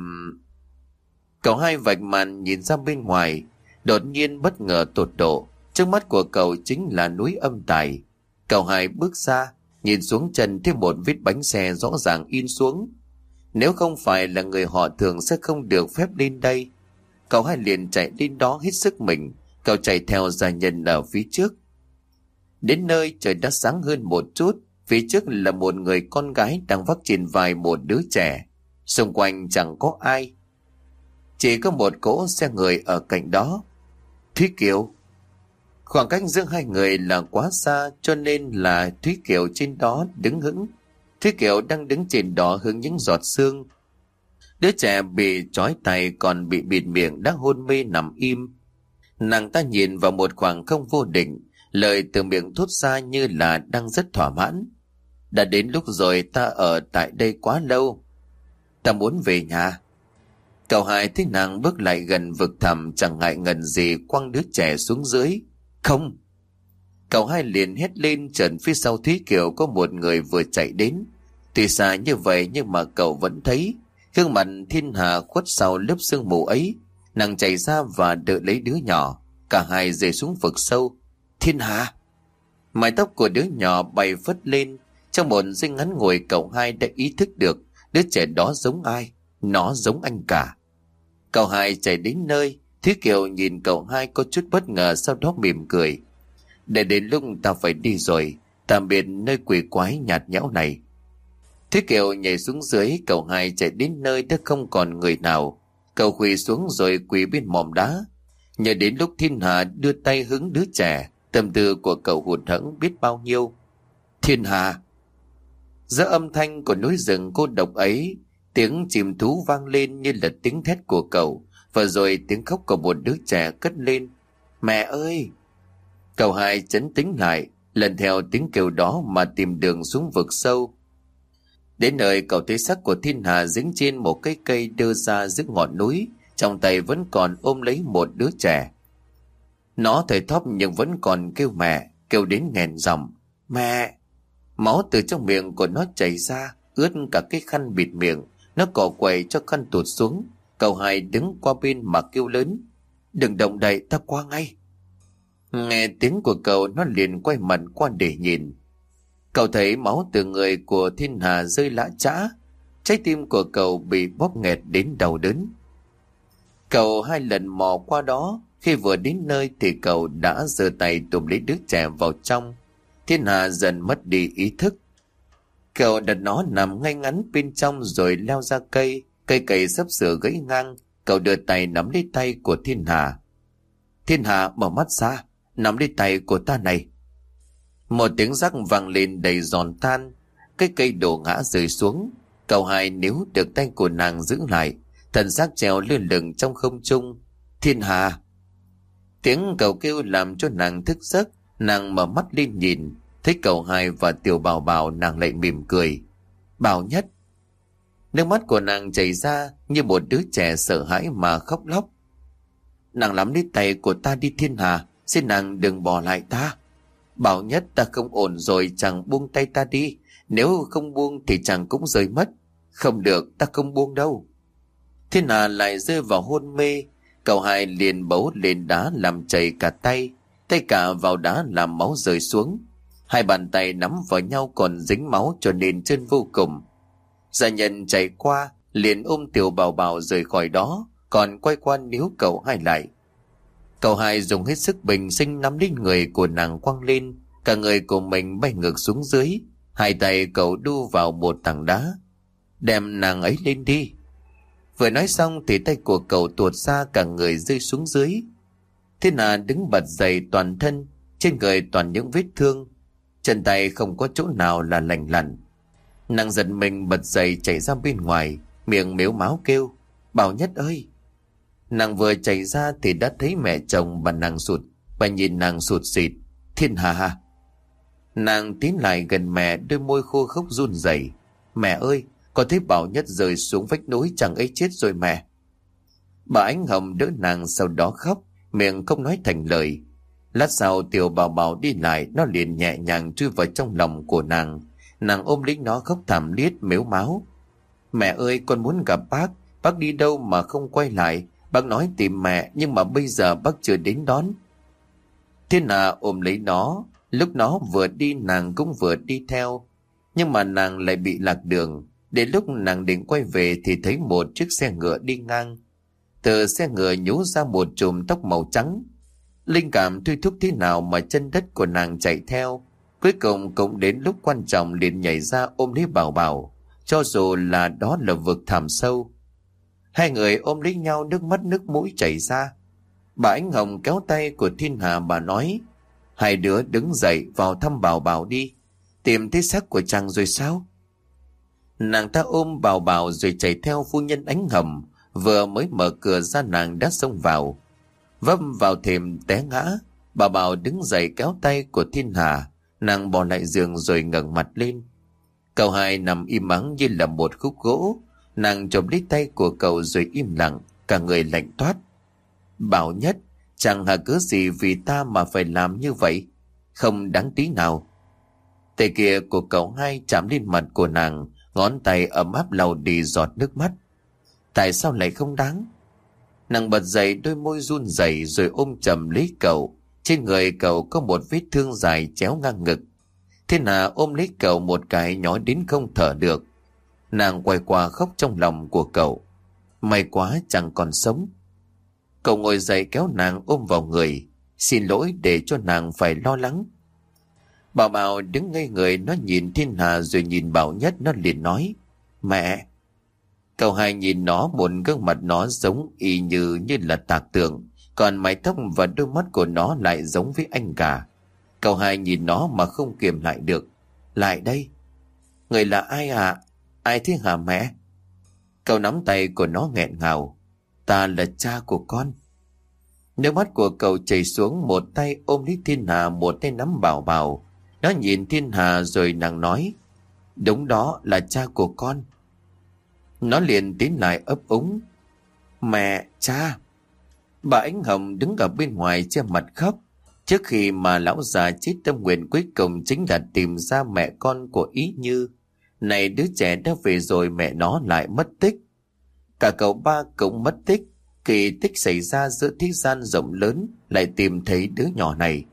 Cậu Hai vạch màn nhìn ra bên ngoài, đột nhiên bất ngờ tột độ. Trước mắt của cậu chính là núi Âm Tài. Cậu Hai bước ra, nhìn xuống chân thấy một vết bánh xe rõ ràng in xuống. Nếu không phải là người họ Thường sẽ không được phép lên đây. Cậu Hai liền chạy đến đó hết sức mình. Cậu chạy theo gia nhân ở phía trước. Đến nơi trời đã sáng hơn một chút. Phía trước là một người con gái đang vác trên vai một đứa trẻ. Xung quanh chẳng có ai, chỉ có một cỗ xe người ở cạnh đó. Thúy Kiều. Khoảng cách giữa hai người là quá xa, cho nên là Thúy Kiều trên đó đứng hững. Thúy Kiều đang đứng trên đó hướng những giọt sương. Đứa trẻ bị trói tay còn bị bịt miệng đã hôn mê nằm im. Nàng ta nhìn vào một khoảng không vô định, lời từ miệng thốt ra như là đang rất thỏa mãn. Đã đến lúc rồi, ta ở tại đây quá lâu, ta muốn về nhà. Cậu Hai thấy nàng bước lại gần vực thẳm, chẳng ngại ngần gì quăng đứa trẻ xuống dưới. Không! Cậu Hai liền hét lên, chợt phía sau Thúy Kiều có một người vừa chạy đến. Tuy xa như vậy nhưng mà cậu vẫn thấy gương mặt Thiên Hà khuất sau lớp sương mù ấy. Nàng chạy ra và đỡ lấy đứa nhỏ. Cả hai rơi xuống vực sâu. Thiên Hà! Mái tóc của đứa nhỏ bay phất lên. Trong một giây ngắn ngủi, cậu Hai đã ý thức được đứa trẻ đó giống ai. Nó giống anh cả. Cậu Hai chạy đến nơi. Thúy Kiều nhìn cậu Hai có chút bất ngờ, sau đó mỉm cười. Để đến lúc ta phải đi rồi, tạm biệt nơi quỷ quái nhạt nhẽo này. Thúy Kiều nhảy xuống dưới. Cậu Hai chạy đến nơi đã không còn người nào. Cậu quỳ xuống rồi quỳ bên mỏm đá. Nhờ đến lúc Thiên Hà đưa tay hứng đứa trẻ, tâm tư của cậu hụt hẫng biết bao nhiêu. Thiên Hà! Giữa âm thanh của núi rừng cô độc ấy, tiếng chim thú vang lên như là tiếng thét của cậu, và rồi tiếng khóc của một đứa trẻ cất lên. Mẹ ơi! Cậu Hai trấn tĩnh lại, lần theo tiếng kêu đó mà tìm đường xuống vực sâu. Đến nơi cậu thấy xác của Thiên Hà dính trên một cây cây đưa ra giữa ngọn núi, trong tay vẫn còn ôm lấy một đứa trẻ. Nó thở thóp nhưng vẫn còn kêu mẹ, kêu đến nghẹn giọng. Mẹ! Máu từ trong miệng của nó chảy ra, ướt cả cái khăn bịt miệng. Nó cọ quậy cho khăn tụt xuống. Cậu Hai đứng qua bên mà kêu lớn. Đừng động đậy, ta qua ngay. Nghe tiếng của cậu, nó liền quay mặt qua để nhìn. Cậu thấy máu từ người của Thiên Hà rơi lã chã. Trái tim của cậu bị bóp nghẹt đến đau đớn. Cậu hai lần mò qua đó. Khi vừa đến nơi thì cậu đã giơ tay túm lấy đứa trẻ vào trong. Thiên Hà dần mất đi ý thức. Cậu đặt nó nằm ngay ngắn bên trong rồi leo ra cây. Cây cày sắp sửa gãy ngang. Cậu đưa tay nắm lấy tay của Thiên Hà. Thiên Hà mở mắt ra, nắm lấy tay của ta này. Một tiếng rắc vang lên đầy giòn tan. Cái cây đổ ngã rơi xuống. Cậu Hai níu được tay của nàng giữ lại. Thần xác treo lơ lửng trong không trung. Thiên Hà! Tiếng cậu kêu làm cho nàng thức giấc. Nàng mở mắt lên nhìn, thấy cậu hai và Tiểu Bảo Bảo, nàng lại mỉm cười. Bảo Nhất. Nước mắt của nàng chảy ra như một đứa trẻ sợ hãi mà khóc lóc. Nàng nắm lấy tay của ta đi Thiên Hà, xin nàng đừng bỏ lại ta. Bảo Nhất, ta không ổn rồi, chàng buông tay ta đi. Nếu không buông thì chàng cũng rời mất. Không được, ta không buông đâu. Thiên Hà lại rơi vào hôn mê. Cậu hai liền bấu lên đá làm chảy cả tay, tay cả vào đá làm máu rơi xuống. Hai bàn tay nắm vào nhau còn dính máu cho nên trơn vô cùng. Gia nhân chạy qua liền ôm Tiểu Bảo Bảo rời khỏi đó, còn quay qua níu cậu hai lại. Cậu hai dùng hết sức bình sinh nắm lấy người của nàng quăng lên, cả người của mình bay ngược xuống dưới. Hai tay cậu đu vào một tảng đá. Đem nàng ấy lên đi. Vừa nói xong thì tay của cậu tuột ra, cả người rơi xuống dưới. Thiên Hà đứng bật dậy, toàn thân trên người toàn những vết thương, chân tay không có chỗ nào là lành lặn. Nàng giật mình bật dậy chạy ra bên ngoài, miệng mếu máo kêu Bảo Nhất ơi. Nàng vừa chạy ra thì đã thấy mẹ chồng và nàng sụt. Bà nhìn nàng sụt sịt. Thiên Hà. Nàng tiến lại gần mẹ, đôi môi khô khốc run rẩy. Mẹ ơi, con thấy Bảo Nhất rơi xuống vách núi, chẳng ấy chết rồi mẹ. Bà Ánh Hồng đỡ nàng, sau đó khóc, miệng không nói thành lời. Lát sau Tiểu Bảo Bảo đi lại, nó liền nhẹ nhàng chui vào trong lòng của nàng. Nàng ôm lấy nó khóc thảm thiết mếu máo. Mẹ ơi, con muốn gặp bác. Bác đi đâu mà không quay lại? Bác nói tìm mẹ, nhưng mà bây giờ bác chưa đến đón. Thiên Hà ôm lấy nó. Lúc nó vừa đi nàng cũng vừa đi theo. Nhưng mà nàng lại bị lạc đường. Đến lúc nàng định quay về thì thấy một chiếc xe ngựa đi ngang. Từ xe ngựa nhú ra một chùm tóc màu trắng. Linh cảm thôi thúc thế nào mà chân đất của nàng chạy theo. Cuối cùng cũng đến lúc quan trọng liền nhảy ra ôm lấy Bảo Bảo, cho dù là đó là vực thẳm sâu. Hai người ôm lấy nhau, nước mắt nước mũi chảy ra. Bà Ánh Hồng kéo tay của Thiên Hà, bà nói: Hai đứa đứng dậy vào thăm Bảo Bảo đi. Tìm thấy xác của chàng rồi sao? Nàng ta ôm Bảo Bảo rồi chạy theo phu nhân Ánh Hồng. Vừa mới mở cửa ra nàng đã xông vào, vấp vào thềm té ngã. Bảo Bảo đứng dậy kéo tay của Thiên Hà. Nàng bỏ lại giường rồi ngẩng mặt lên. Cậu hai nằm im ắng như là một khúc gỗ. Nàng chộp lấy tay của cậu rồi im lặng, cả người lạnh toát. Bảo Nhất, chẳng hà cớ gì vì ta mà phải làm như vậy? Không đáng tí nào. Tay kia của cậu hai chạm lên mặt của nàng, ngón tay ấm áp lau đi giọt nước mắt. Tại sao lại không đáng? Nàng bật dậy, đôi môi run rẩy rồi ôm chầm lấy cậu. Trên người cậu có một vết thương dài chéo ngang ngực. Thiên Hà ôm lấy cậu một cái nhói đến không thở được. Nàng quay qua khóc trong lòng của cậu. May quá chẳng còn sống. Cậu ngồi dậy kéo nàng ôm vào người. Xin lỗi để cho nàng phải lo lắng. Bảo Bảo đứng ngây người, nó nhìn Thiên Hà rồi nhìn Bảo Nhất, nó liền nói: Mẹ. Cậu hai nhìn nó, một gương mặt nó giống y như như là tạc tượng, còn mái tóc và đôi mắt của nó lại giống với anh cả. Cậu hai nhìn nó mà không kiềm lại được. Lại đây. Người là ai ạ? À? Ai thế hả mẹ? Cậu nắm tay của nó nghẹn ngào. Ta là cha của con. Nước mắt của cậu chảy xuống, một tay ôm lấy Thiên Hà, một tay nắm Bảo Bảo. Nó nhìn Thiên Hà rồi nàng nói: Đúng đó, là cha của con. Nó liền tiến lại ấp úng: Mẹ, cha. Bà Ánh Hồng đứng ở bên ngoài che mặt khóc. Trước khi mà lão già chết, tâm nguyện cuối cùng chính là tìm ra mẹ con của Ý Như. Này, đứa trẻ đã về rồi mẹ nó lại mất tích. Cả cậu ba cũng mất tích. Kỳ tích xảy ra giữa thế gian rộng lớn, lại tìm thấy đứa nhỏ này.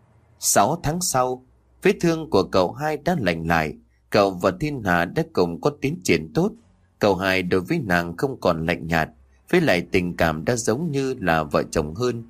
Sáu tháng sau, vết thương của cậu hai đã lành lại. Cậu và Thiên Hà đã cùng có tiến triển tốt. Cậu hai đối với nàng không còn lạnh nhạt, với lại tình cảm đã giống như là vợ chồng hơn.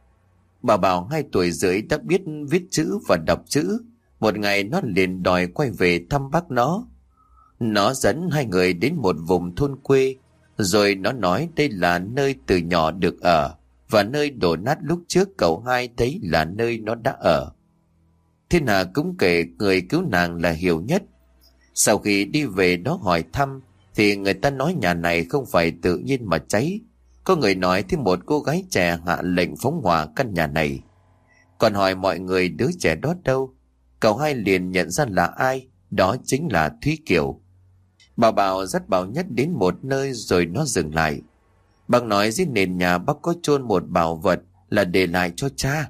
Bà Bảo hai tuổi rưỡi đã biết viết chữ và đọc chữ. Một ngày nó liền đòi quay về thăm bác nó. Nó dẫn hai người đến một vùng thôn quê, rồi nó nói đây là nơi từ nhỏ được ở, và nơi đổ nát lúc trước cậu hai thấy là nơi nó đã ở. Thiên Hà cũng kể người cứu nàng là Hiểu Nhất. Sau khi đi về đó hỏi thăm, thì người ta nói nhà này không phải tự nhiên mà cháy. Có người nói thêm một cô gái trẻ hạ lệnh phóng hỏa căn nhà này. Còn hỏi mọi người đứa trẻ đó đâu, cậu hai liền nhận ra là ai, đó chính là Thúy Kiều. Bà Bảo dắt Bảo Nhất đến một nơi rồi nó dừng lại. Bác nói dưới nền nhà bác có chôn một bảo vật là để lại cho cha.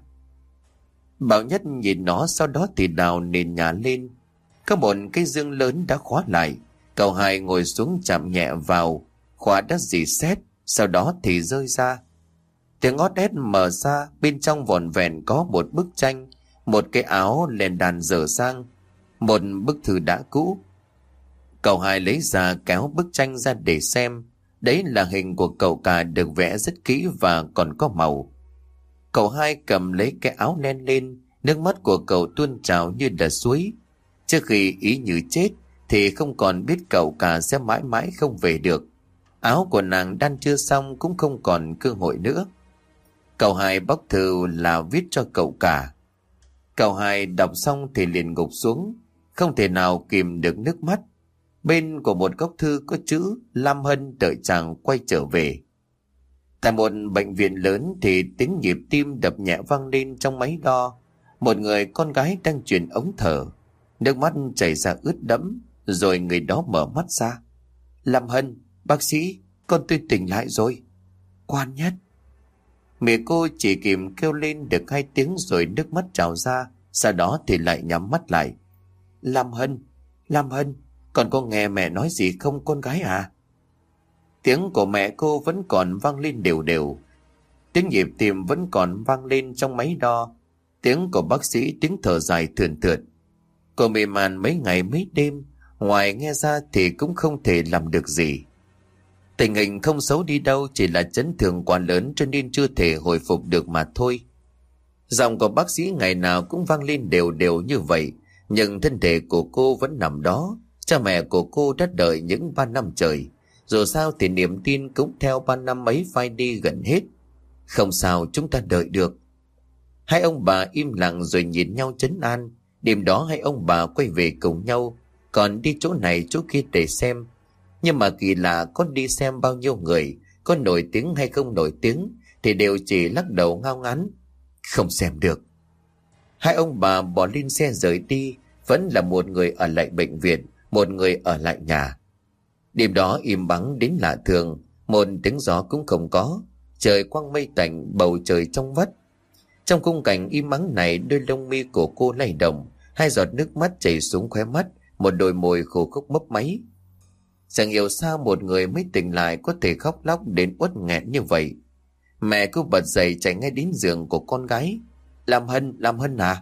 Bảo Nhất nhìn nó, sau đó thì đào nền nhà lên. Có một cái giường lớn đã khóa lại. Cậu hai ngồi xuống chạm nhẹ vào, khóa đã rỉ sét, sau đó thì rơi ra. Tiếng ngót đét mở ra, bên trong vỏn vẹn có một bức tranh, một cái áo len đàn dở sang, một bức thư đã cũ. Cậu hai lấy ra kéo bức tranh ra để xem. Đấy là hình của cậu cả được vẽ rất kỹ và còn có màu. Cậu hai cầm lấy cái áo len lên, nước mắt của cậu tuôn trào như đợt suối. Trước khi ý như chết thì không còn biết cậu cả sẽ mãi mãi không về được. Áo của nàng đan chưa xong cũng không còn cơ hội nữa. Cậu hai bóc thư là viết cho cậu cả. Cậu hai đọc xong thì liền gục xuống, không thể nào kìm được nước mắt. Bên của một góc thư có chữ Lam Hân đợi chàng quay trở về. Tại một bệnh viện lớn thì tiếng nhịp tim đập nhẹ vang lên trong máy đo. Một người con gái đang truyền ống thở. Nước mắt chảy ra ướt đẫm, rồi người đó mở mắt ra. Lam Hân, bác sĩ, con tôi tỉnh lại rồi. Quan Nhất. Mẹ cô chỉ kịp kêu lên được hai tiếng rồi nước mắt trào ra, sau đó thì lại nhắm mắt lại. Lam Hân, Lam Hân, con có nghe mẹ nói gì không con gái à? Tiếng của mẹ cô vẫn còn vang lên đều đều. Tiếng nhịp tim vẫn còn vang lên trong máy đo. Tiếng của bác sĩ tiếng thở dài thườn thượt. Cô mê man mấy ngày mấy đêm, ngoài nghe ra thì cũng không thể làm được gì. Tình hình không xấu đi đâu, chỉ là chấn thương quá lớn cho nên chưa thể hồi phục được mà thôi. Giọng của bác sĩ ngày nào cũng vang lên đều đều như vậy, nhưng thân thể của cô vẫn nằm đó. Cha mẹ của cô đã đợi những ba năm trời, dù sao thì niềm tin cũng theo ba năm ấy phai đi gần hết. Không sao, chúng ta đợi được. Hai ông bà im lặng rồi nhìn nhau trấn an. Đêm đó hai ông bà quay về cùng nhau, còn đi chỗ này chỗ kia để xem. Nhưng mà kỳ lạ, có đi xem bao nhiêu người, có nổi tiếng hay không nổi tiếng, thì đều chỉ lắc đầu ngao ngán. Không xem được. Hai ông bà bỏ lên xe rời đi, vẫn là một người ở lại bệnh viện, một người ở lại nhà. Đêm đó im bắn đến lạ thường, một tiếng gió cũng không có, trời quang mây tạnh, bầu trời trong vắt. Trong khung cảnh im ắng này, đôi lông mi của cô lay động, hai giọt nước mắt chảy xuống khóe mắt, một đôi môi khô khốc mấp máy. Chẳng hiểu sao một người mới tỉnh lại có thể khóc lóc đến uất nghẹn như vậy. Mẹ cứ bật dậy chạy ngay đến giường của con gái. Lam Hân, Lam Hân à?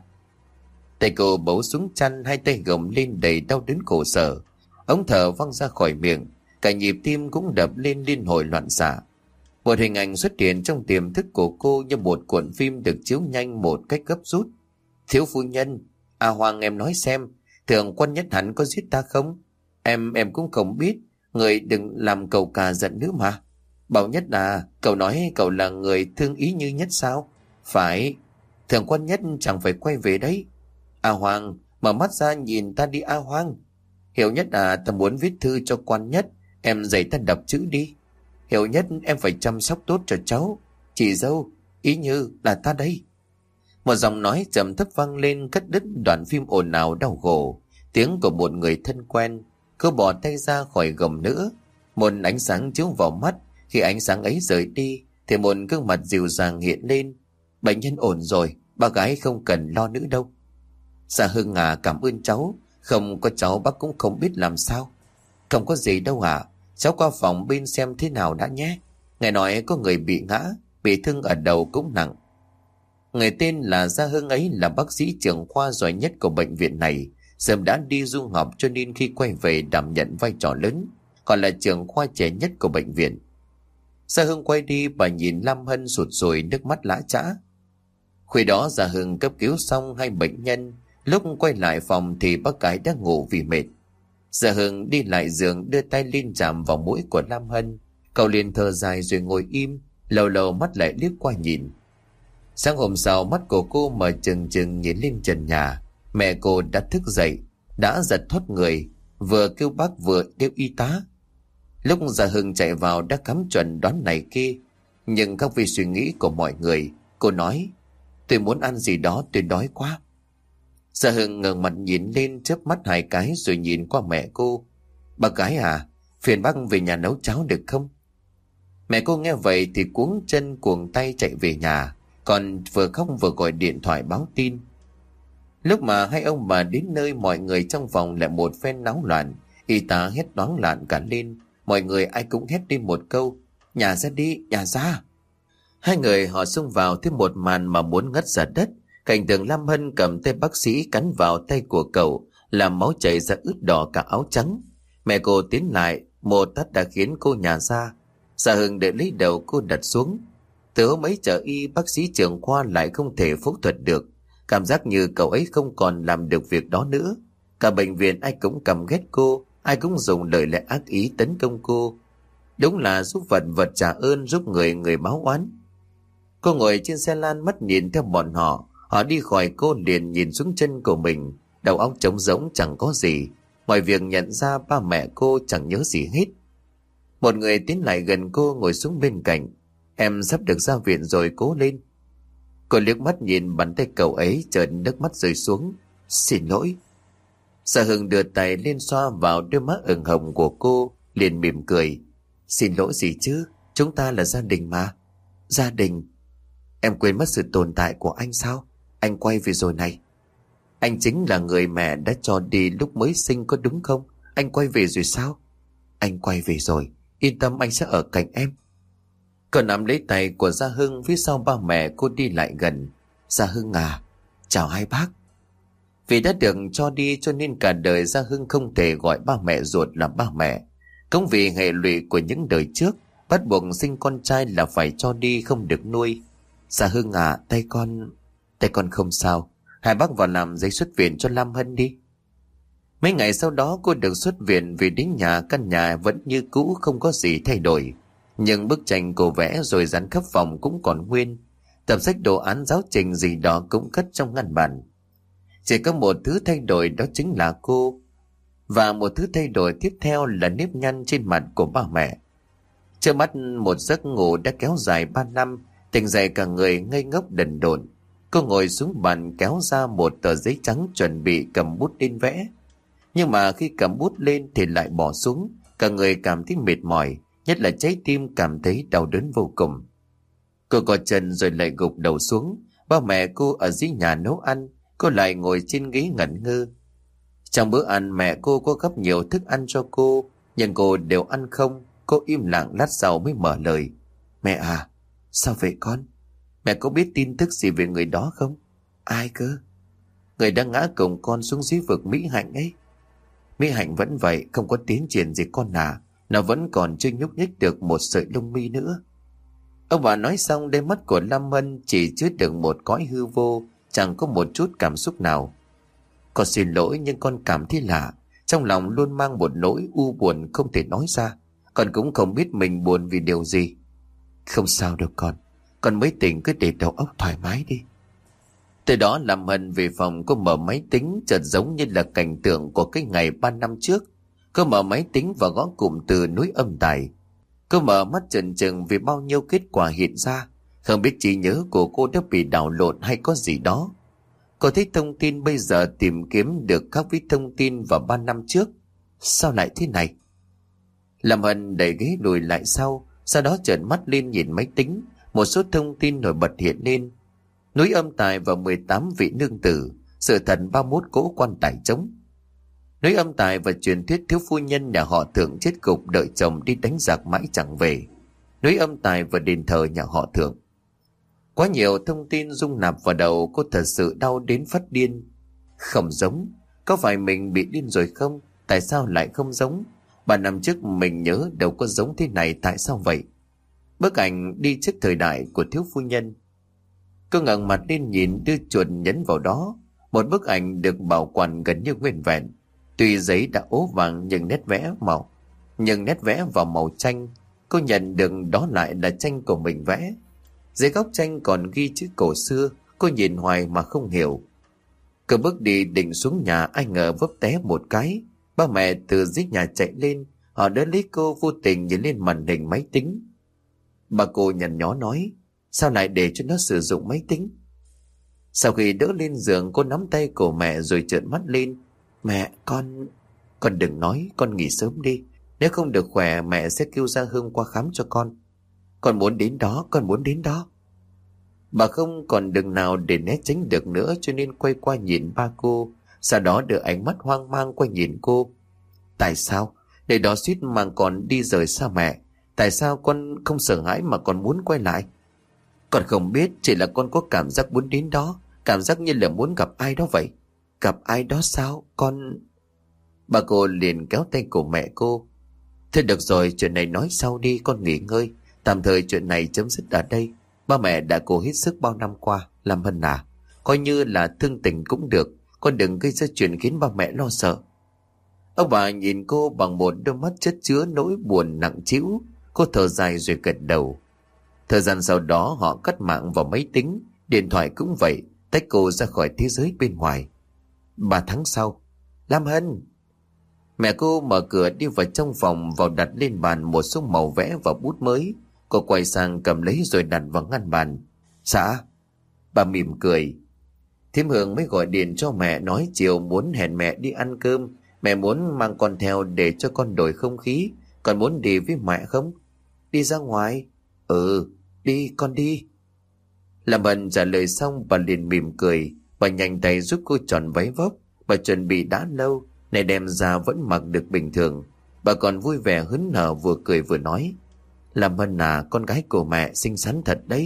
Tay cô bấu xuống chăn, hai tay gồng lên đầy đau đớn khổ sở. Ống thở văng ra khỏi miệng, cả nhịp tim cũng đập lên liên hồi loạn xạ. Một hình ảnh xuất hiện trong tiềm thức của cô như một cuộn phim được chiếu nhanh một cách gấp rút. Thiếu phu nhân, à Hoàng, em nói xem, Thượng Quan Nhất hắn có giết ta không? Em, em cũng không biết, người đừng làm cậu cả giận nữa mà. Bảo Nhất à, cậu nói cậu là người thương ý như Nhất sao? Phải, Thượng Quan Nhất chẳng phải quay về đấy. A Hoàng, mở mắt ra nhìn ta đi A Hoàng. Hiểu Nhất à, ta muốn viết thư cho Quan Nhất, em dạy ta đọc chữ đi. Hiểu Nhất, em phải chăm sóc tốt cho cháu. Chị dâu, ý như là ta đây. Một giọng nói trầm thấp vang lên cắt đứt đoạn phim ồn ào đau khổ. Tiếng của một người thân quen. Cô bỏ tay ra khỏi gầm nữa. Một ánh sáng chiếu vào mắt. Khi ánh sáng ấy rời đi thì một gương mặt dịu dàng hiện lên. Bệnh nhân ổn rồi, bà gái không cần lo nữa đâu. Dạ Hưng à, cảm ơn cháu. Không có cháu bác cũng không biết làm sao. Không có gì đâu ạ. À. Cháu qua phòng bên xem thế nào đã nhé. Nghe nói có người bị ngã, bị thương ở đầu cũng nặng. Người tên là Gia Hưng ấy là bác sĩ trưởng khoa giỏi nhất của bệnh viện này. Sớm đã đi du học cho nên khi quay về đảm nhận vai trò lớn, còn là trưởng khoa trẻ nhất của bệnh viện. Gia Hưng quay đi, bà nhìn Lam Hân sụt sùi nước mắt lã chã. Khuya đó Gia Hưng cấp cứu xong hai bệnh nhân. Lúc quay lại phòng thì bác gái đã ngủ vì mệt. Gia Hưng đi lại giường, đưa tay lên chạm vào mũi của Lam Hân. Cậu liền thở dài rồi ngồi im, lâu lâu mắt lại liếc qua nhìn. Sáng hôm sau, mắt của cô mở trừng trừng nhìn lên trần nhà. Mẹ cô đã thức dậy, đã giật thoát người, vừa kêu bác vừa kêu y tá. Lúc Gia Hưng chạy vào đã cắm chuẩn đoán này kia, nhưng khác vì suy nghĩ của mọi người, cô nói: Tôi muốn ăn gì đó, tôi đói quá. Gia Hưng ngẩng mặt nhìn lên, chớp mắt hai cái rồi nhìn qua mẹ cô. Bác gái à, phiền bác về nhà nấu cháo được không? Mẹ cô nghe vậy thì cuống chân cuồng tay chạy về nhà, còn vừa khóc vừa gọi điện thoại báo tin. Lúc mà hai ông bà đến nơi, mọi người trong phòng lại một phen náo loạn. Y tá hét toáng loạn cả lên, mọi người ai cũng hét đi một câu: nhà ra đi, nhà ra. Hai người họ xông vào thêm một màn mà muốn ngất ra đất. Cảnh tượng Lam Hân cầm tay bác sĩ cắn vào tay của cậu, làm máu chảy ra ướt đỏ cả áo trắng. Mẹ cô tiến lại, một tát đã khiến cô nhả ra. Gia Hưng để lấy đầu cô đặt xuống. Từ hôm ấy chờ y, bác sĩ trưởng khoa lại không thể phẫu thuật được. Cảm giác như cậu ấy không còn làm được việc đó nữa. Cả bệnh viện ai cũng căm ghét cô, ai cũng dùng lời lẽ ác ý tấn công cô. Đúng là giúp vật vật trả ơn, giúp người người báo oán. Cô ngồi trên xe lan, mắt nhìn theo bọn họ. Họ đi khỏi cô liền nhìn xuống chân của mình, đầu óc trống rỗng chẳng có gì. Mọi việc nhận ra ba mẹ cô chẳng nhớ gì hết. Một người tiến lại gần cô, ngồi xuống bên cạnh. Em sắp được ra viện rồi, cố lên. Cô liếc mắt nhìn bàn tay cậu ấy, chợt nước mắt rơi xuống. Xin lỗi. Gia Hưng đưa tay lên xoa vào đôi mắt ửng hồng của cô, liền mỉm cười. Xin lỗi gì chứ, chúng ta là gia đình mà. Gia đình? Em quên mất sự tồn tại của anh sao? Anh quay về rồi này. Anh chính là người mẹ đã cho đi lúc mới sinh, có đúng không? Anh quay về rồi sao? Anh quay về rồi, yên tâm, anh sẽ ở cạnh em. Cô nắm lấy tay của Gia Hưng, phía sau ba mẹ cô đi lại gần. Gia Hưng à, chào hai bác. Vì đã được cho đi cho nên cả đời Gia Hưng không thể gọi ba mẹ ruột là ba mẹ. Cũng vì hệ lụy của những đời trước, bắt buộc sinh con trai là phải cho đi, không được nuôi. Gia Hưng à, tay con... Tay con không sao. Hai bác vào làm giấy xuất viện cho Lam Hân đi. Mấy ngày sau đó cô được xuất viện. Vì đến nhà, căn nhà vẫn như cũ, không có gì thay đổi. Nhưng bức tranh cô vẽ rồi dán khắp phòng cũng còn nguyên. Tập sách đồ án giáo trình gì đó cũng cất trong ngăn bàn. Chỉ có một thứ thay đổi, đó chính là cô. Và một thứ thay đổi tiếp theo là nếp nhăn trên mặt của ba mẹ. Trước mắt một giấc ngủ đã kéo dài ba năm, tỉnh dậy cả người ngây ngốc đần độn. Cô ngồi xuống bàn kéo ra một tờ giấy trắng, chuẩn bị cầm bút lên vẽ. Nhưng mà khi cầm bút lên thì lại bỏ xuống. Cả người cảm thấy mệt mỏi, nhất là trái tim cảm thấy đau đớn vô cùng. Cô co chân rồi lại gục đầu xuống. Ba mẹ cô ở dưới nhà nấu ăn, cô lại ngồi trên ghế ngẩn ngơ. Trong bữa ăn, mẹ cô có gấp nhiều thức ăn cho cô, nhưng cô đều ăn không. Cô im lặng lát sau mới mở lời. Mẹ à, sao vậy con? Mẹ có biết tin tức gì về người đó không? Ai cơ? Người đã ngã cùng con xuống dưới vực Mỹ Hạnh ấy. Mỹ Hạnh vẫn vậy, không có tiến triển gì con à. Nó vẫn còn chưa nhúc nhích được một sợi lông mi nữa. Ông bà nói xong, đôi mắt của Lam Hân chỉ chứa đựng một cõi hư vô, chẳng có một chút cảm xúc nào. Con xin lỗi, nhưng con cảm thấy lạ. Trong lòng luôn mang một nỗi u buồn không thể nói ra. Con cũng không biết mình buồn vì điều gì. Không sao đâu con. Con mới tỉnh, cứ để đầu óc thoải mái đi. Từ đó Lam Hân về phòng, cô mở máy tính, chợt giống như là cảnh tượng của cái ngày ba năm trước. Cô mở máy tính và gõ cụm từ núi âm tài. Cô mở mắt chần chừng vì bao nhiêu kết quả hiện ra. Không biết trí nhớ của cô đã bị đảo lộn hay có gì đó. Cô thấy thông tin bây giờ tìm kiếm được khác với thông tin vào ba năm trước. Sao lại thế này? Lam Hân đẩy ghế lùi lại sau, sau đó trợn mắt lên nhìn máy tính. Một số thông tin nổi bật hiện lên. Núi âm tài và mười tám vị nương tử, sự thật ba mươi mốt cỗ quan tài trống. Núi âm tài và truyền thuyết thiếu phu nhân nhà họ Thượng chết gục đợi chồng đi đánh giặc mãi chẳng về. Núi âm tài và đền thờ nhà họ Thượng. Quá nhiều thông tin dung nạp vào đầu, cô thật sự đau đến phát điên. Không giống. Có phải mình bị điên rồi không? Tại sao lại không giống? Ba năm trước mình nhớ đâu có giống thế này, tại sao vậy? Bức ảnh đi trước thời đại của thiếu phu nhân. Cô ngẩng mặt lên nhìn, đưa chuột nhấn vào đó. Một bức ảnh được bảo quản gần như nguyên vẹn. Tuy giấy đã ố vàng nhưng nét vẽ màu Nhưng nét vẽ vào màu tranh. Cô nhận được đó lại là tranh của mình vẽ. Dưới góc tranh còn ghi chữ cổ xưa. Cô nhìn hoài mà không hiểu. Cô bước đi định xuống nhà, ai ngờ vấp té một cái. Ba mẹ từ dưới nhà chạy lên. Họ đỡ lấy cô, vô tình nhìn lên màn hình máy tính. Bà cô nhăn nhó nói, sao lại để cho nó sử dụng máy tính? Sau khi đỡ lên giường, cô nắm tay của mẹ rồi trợn mắt lên. Mẹ, con... Con đừng nói, con nghỉ sớm đi. Nếu không được khỏe, mẹ sẽ kêu Gia Hưng qua khám cho con. Con muốn đến đó, con muốn đến đó. Bà không còn đường nào để né tránh được nữa, cho nên quay qua nhìn ba cô, sau đó đưa ánh mắt hoang mang qua nhìn cô. Tại sao? Để đó suýt mà còn đi rời xa mẹ. Tại sao con không sợ hãi mà còn muốn quay lại? Con không biết, chỉ là con có cảm giác muốn đến đó. Cảm giác như là muốn gặp ai đó vậy. Gặp ai đó sao? Con... Bà cô liền kéo tay của mẹ cô. Thôi được rồi, chuyện này nói sau đi, con nghỉ ngơi. Tạm thời chuyện này chấm dứt ở đây. Ba mẹ đã cố hết sức bao năm qua. Làm Hân à, coi như là thương tình cũng được. Con đừng gây ra chuyện khiến ba mẹ lo sợ. Ông bà nhìn cô bằng một đôi mắt chất chứa nỗi buồn nặng trĩu. Cô thở dài rồi gật đầu. Thời gian sau đó họ cắt mạng vào máy tính. Điện thoại cũng vậy, tách cô ra khỏi thế giới bên ngoài. Ba tháng sau, Lam Hân. Mẹ cô mở cửa đi vào trong phòng, vào đặt lên bàn một số màu vẽ và bút mới. Cô quay sang cầm lấy rồi đặt vào ngăn bàn. Dạ. Bà mỉm cười. Thím Hương mới gọi điện cho mẹ nói chiều muốn hẹn mẹ đi ăn cơm. Mẹ muốn mang con theo để cho con đổi không khí. Con muốn đi với mẹ không? Đi ra ngoài? Ừ, đi, con đi. Làm Hân trả lời xong, bà liền mỉm cười. Bà nhanh tay giúp cô chọn váy vóc. Bà chuẩn bị đã lâu, này đem ra vẫn mặc được bình thường. Bà còn vui vẻ hớn hở, vừa cười vừa nói. Làm Hân à, con gái của mẹ xinh xắn thật đấy.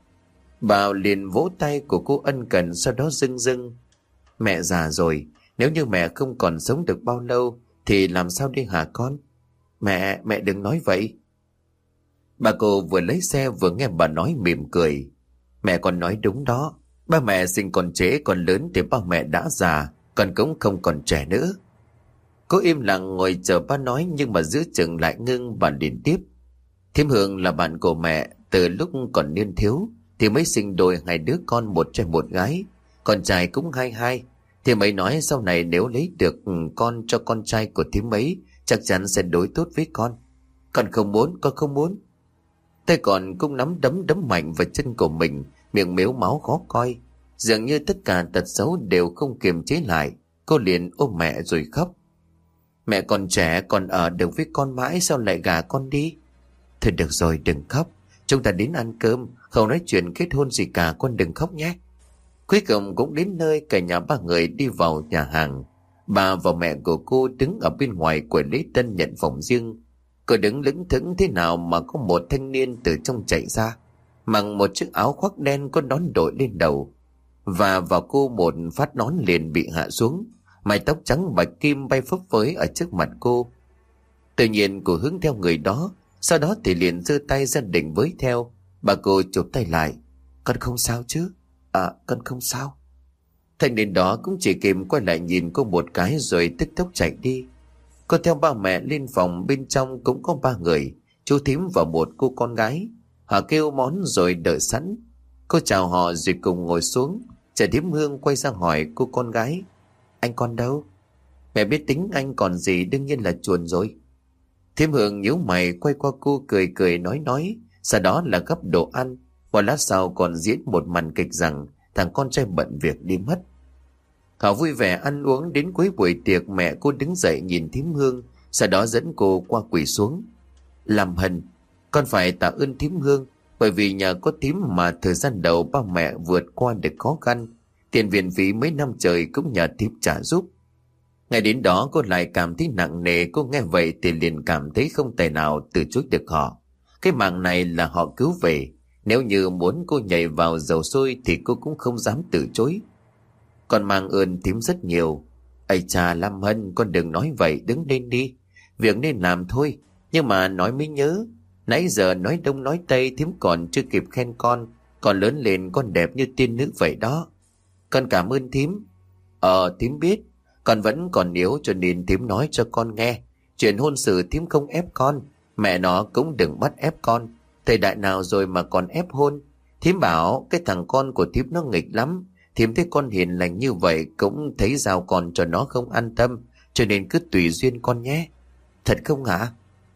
Bà liền vỗ tay của cô ân cần, sau đó rưng rưng. Mẹ già rồi, nếu như mẹ không còn sống được bao lâu thì làm sao đi hả con? Mẹ, mẹ đừng nói vậy. Bà cô vừa lấy xe vừa nghe bà nói mỉm cười. Mẹ con nói đúng đó. Ba mẹ sinh còn trễ còn lớn thì ba mẹ đã già, con cũng không còn trẻ nữa. Cô im lặng ngồi chờ ba nói, nhưng mà giữa chừng lại ngưng. Bà liền tiếp. Thím Hương là bạn của mẹ từ lúc còn niên thiếu thì mới sinh đôi hai đứa con, một trai một gái. Con trai cũng hai hai. Thì mấy nói sau này nếu lấy được con cho con trai của thím ấy, chắc chắn sẽ đối tốt với con. Con không muốn, con không muốn. Tay còn cũng nắm đấm đấm mạnh vào chân của mình, miệng mếu máu khó coi. Dường như tất cả tật xấu đều không kiềm chế lại. Cô liền ôm mẹ rồi khóc. Mẹ còn trẻ, còn ở được với con mãi, sao lại gả con đi? Thôi được rồi, đừng khóc. Chúng ta đến ăn cơm, không nói chuyện kết hôn gì cả, con đừng khóc nhé. Cuối cùng cũng đến nơi, cả nhà ba người đi vào nhà hàng. Bà và mẹ của cô đứng ở bên ngoài quầy lễ tân nhận phòng riêng. Cô đứng lững thững thế nào mà có một thanh niên từ trong chạy ra, mặc một chiếc áo khoác đen có nón đội lên đầu, và vào cô một phát nón liền bị hạ xuống. Mái tóc trắng bạch kim bay phấp phới ở trước mặt cô. Tự nhiên cô hướng theo người đó, sau đó thì liền giơ tay ra định với theo. Bà cô chụp tay lại. Con không sao chứ? À, con không sao. Thanh niên đó cũng chỉ kịp quay lại nhìn cô một cái rồi tức tốc chạy đi. Cô theo ba mẹ lên phòng, bên trong cũng có ba người, chú thím và một cô con gái. Họ kêu món rồi đợi sẵn. Cô chào họ rồi cùng ngồi xuống. Chờ thím Hương quay sang hỏi cô con gái. Anh con đâu? Mẹ biết tính anh còn gì, đương nhiên là chuồn rồi. Thím Hương nhíu mày quay qua cô cười cười nói nói. Sau đó là gấp đồ ăn. Và lát sau còn diễn một màn kịch rằng thằng con trai bận việc đi mất. Họ vui vẻ ăn uống đến cuối buổi tiệc. Mẹ cô đứng dậy nhìn thím Hương, sau đó dẫn cô qua quỳ xuống. Làm Hân, con phải tạ ơn thím Hương, bởi vì nhờ có thím mà thời gian đầu ba mẹ vượt qua được khó khăn. Tiền viện phí mấy năm trời cũng nhờ thím trả giúp. Ngày đến đó cô lại cảm thấy nặng nề. Cô nghe vậy thì liền cảm thấy không thể nào từ chối được họ. Cái mạng này là họ cứu về. Nếu như muốn cô nhảy vào dầu sôi thì cô cũng không dám từ chối. Con mang ơn thím rất nhiều. Ây chà Lam Hân, con đừng nói vậy, đứng lên đi. Việc nên làm thôi. Nhưng mà nói mới nhớ, nãy giờ nói đông nói tây thím còn chưa kịp khen con. Con lớn lên con đẹp như tiên nữ vậy đó. Con cảm ơn thím. Ờ thím biết. Con vẫn còn yếu cho nên thím nói cho con nghe. Chuyện hôn sự thím không ép con. Mẹ nó cũng đừng bắt ép con. Thời đại nào rồi mà còn ép hôn. Thím bảo cái thằng con của thím nó nghịch lắm. Thím thấy con hiền lành như vậy cũng thấy giao còn cho nó không an tâm. Cho nên cứ tùy duyên con nhé. Thật không hả?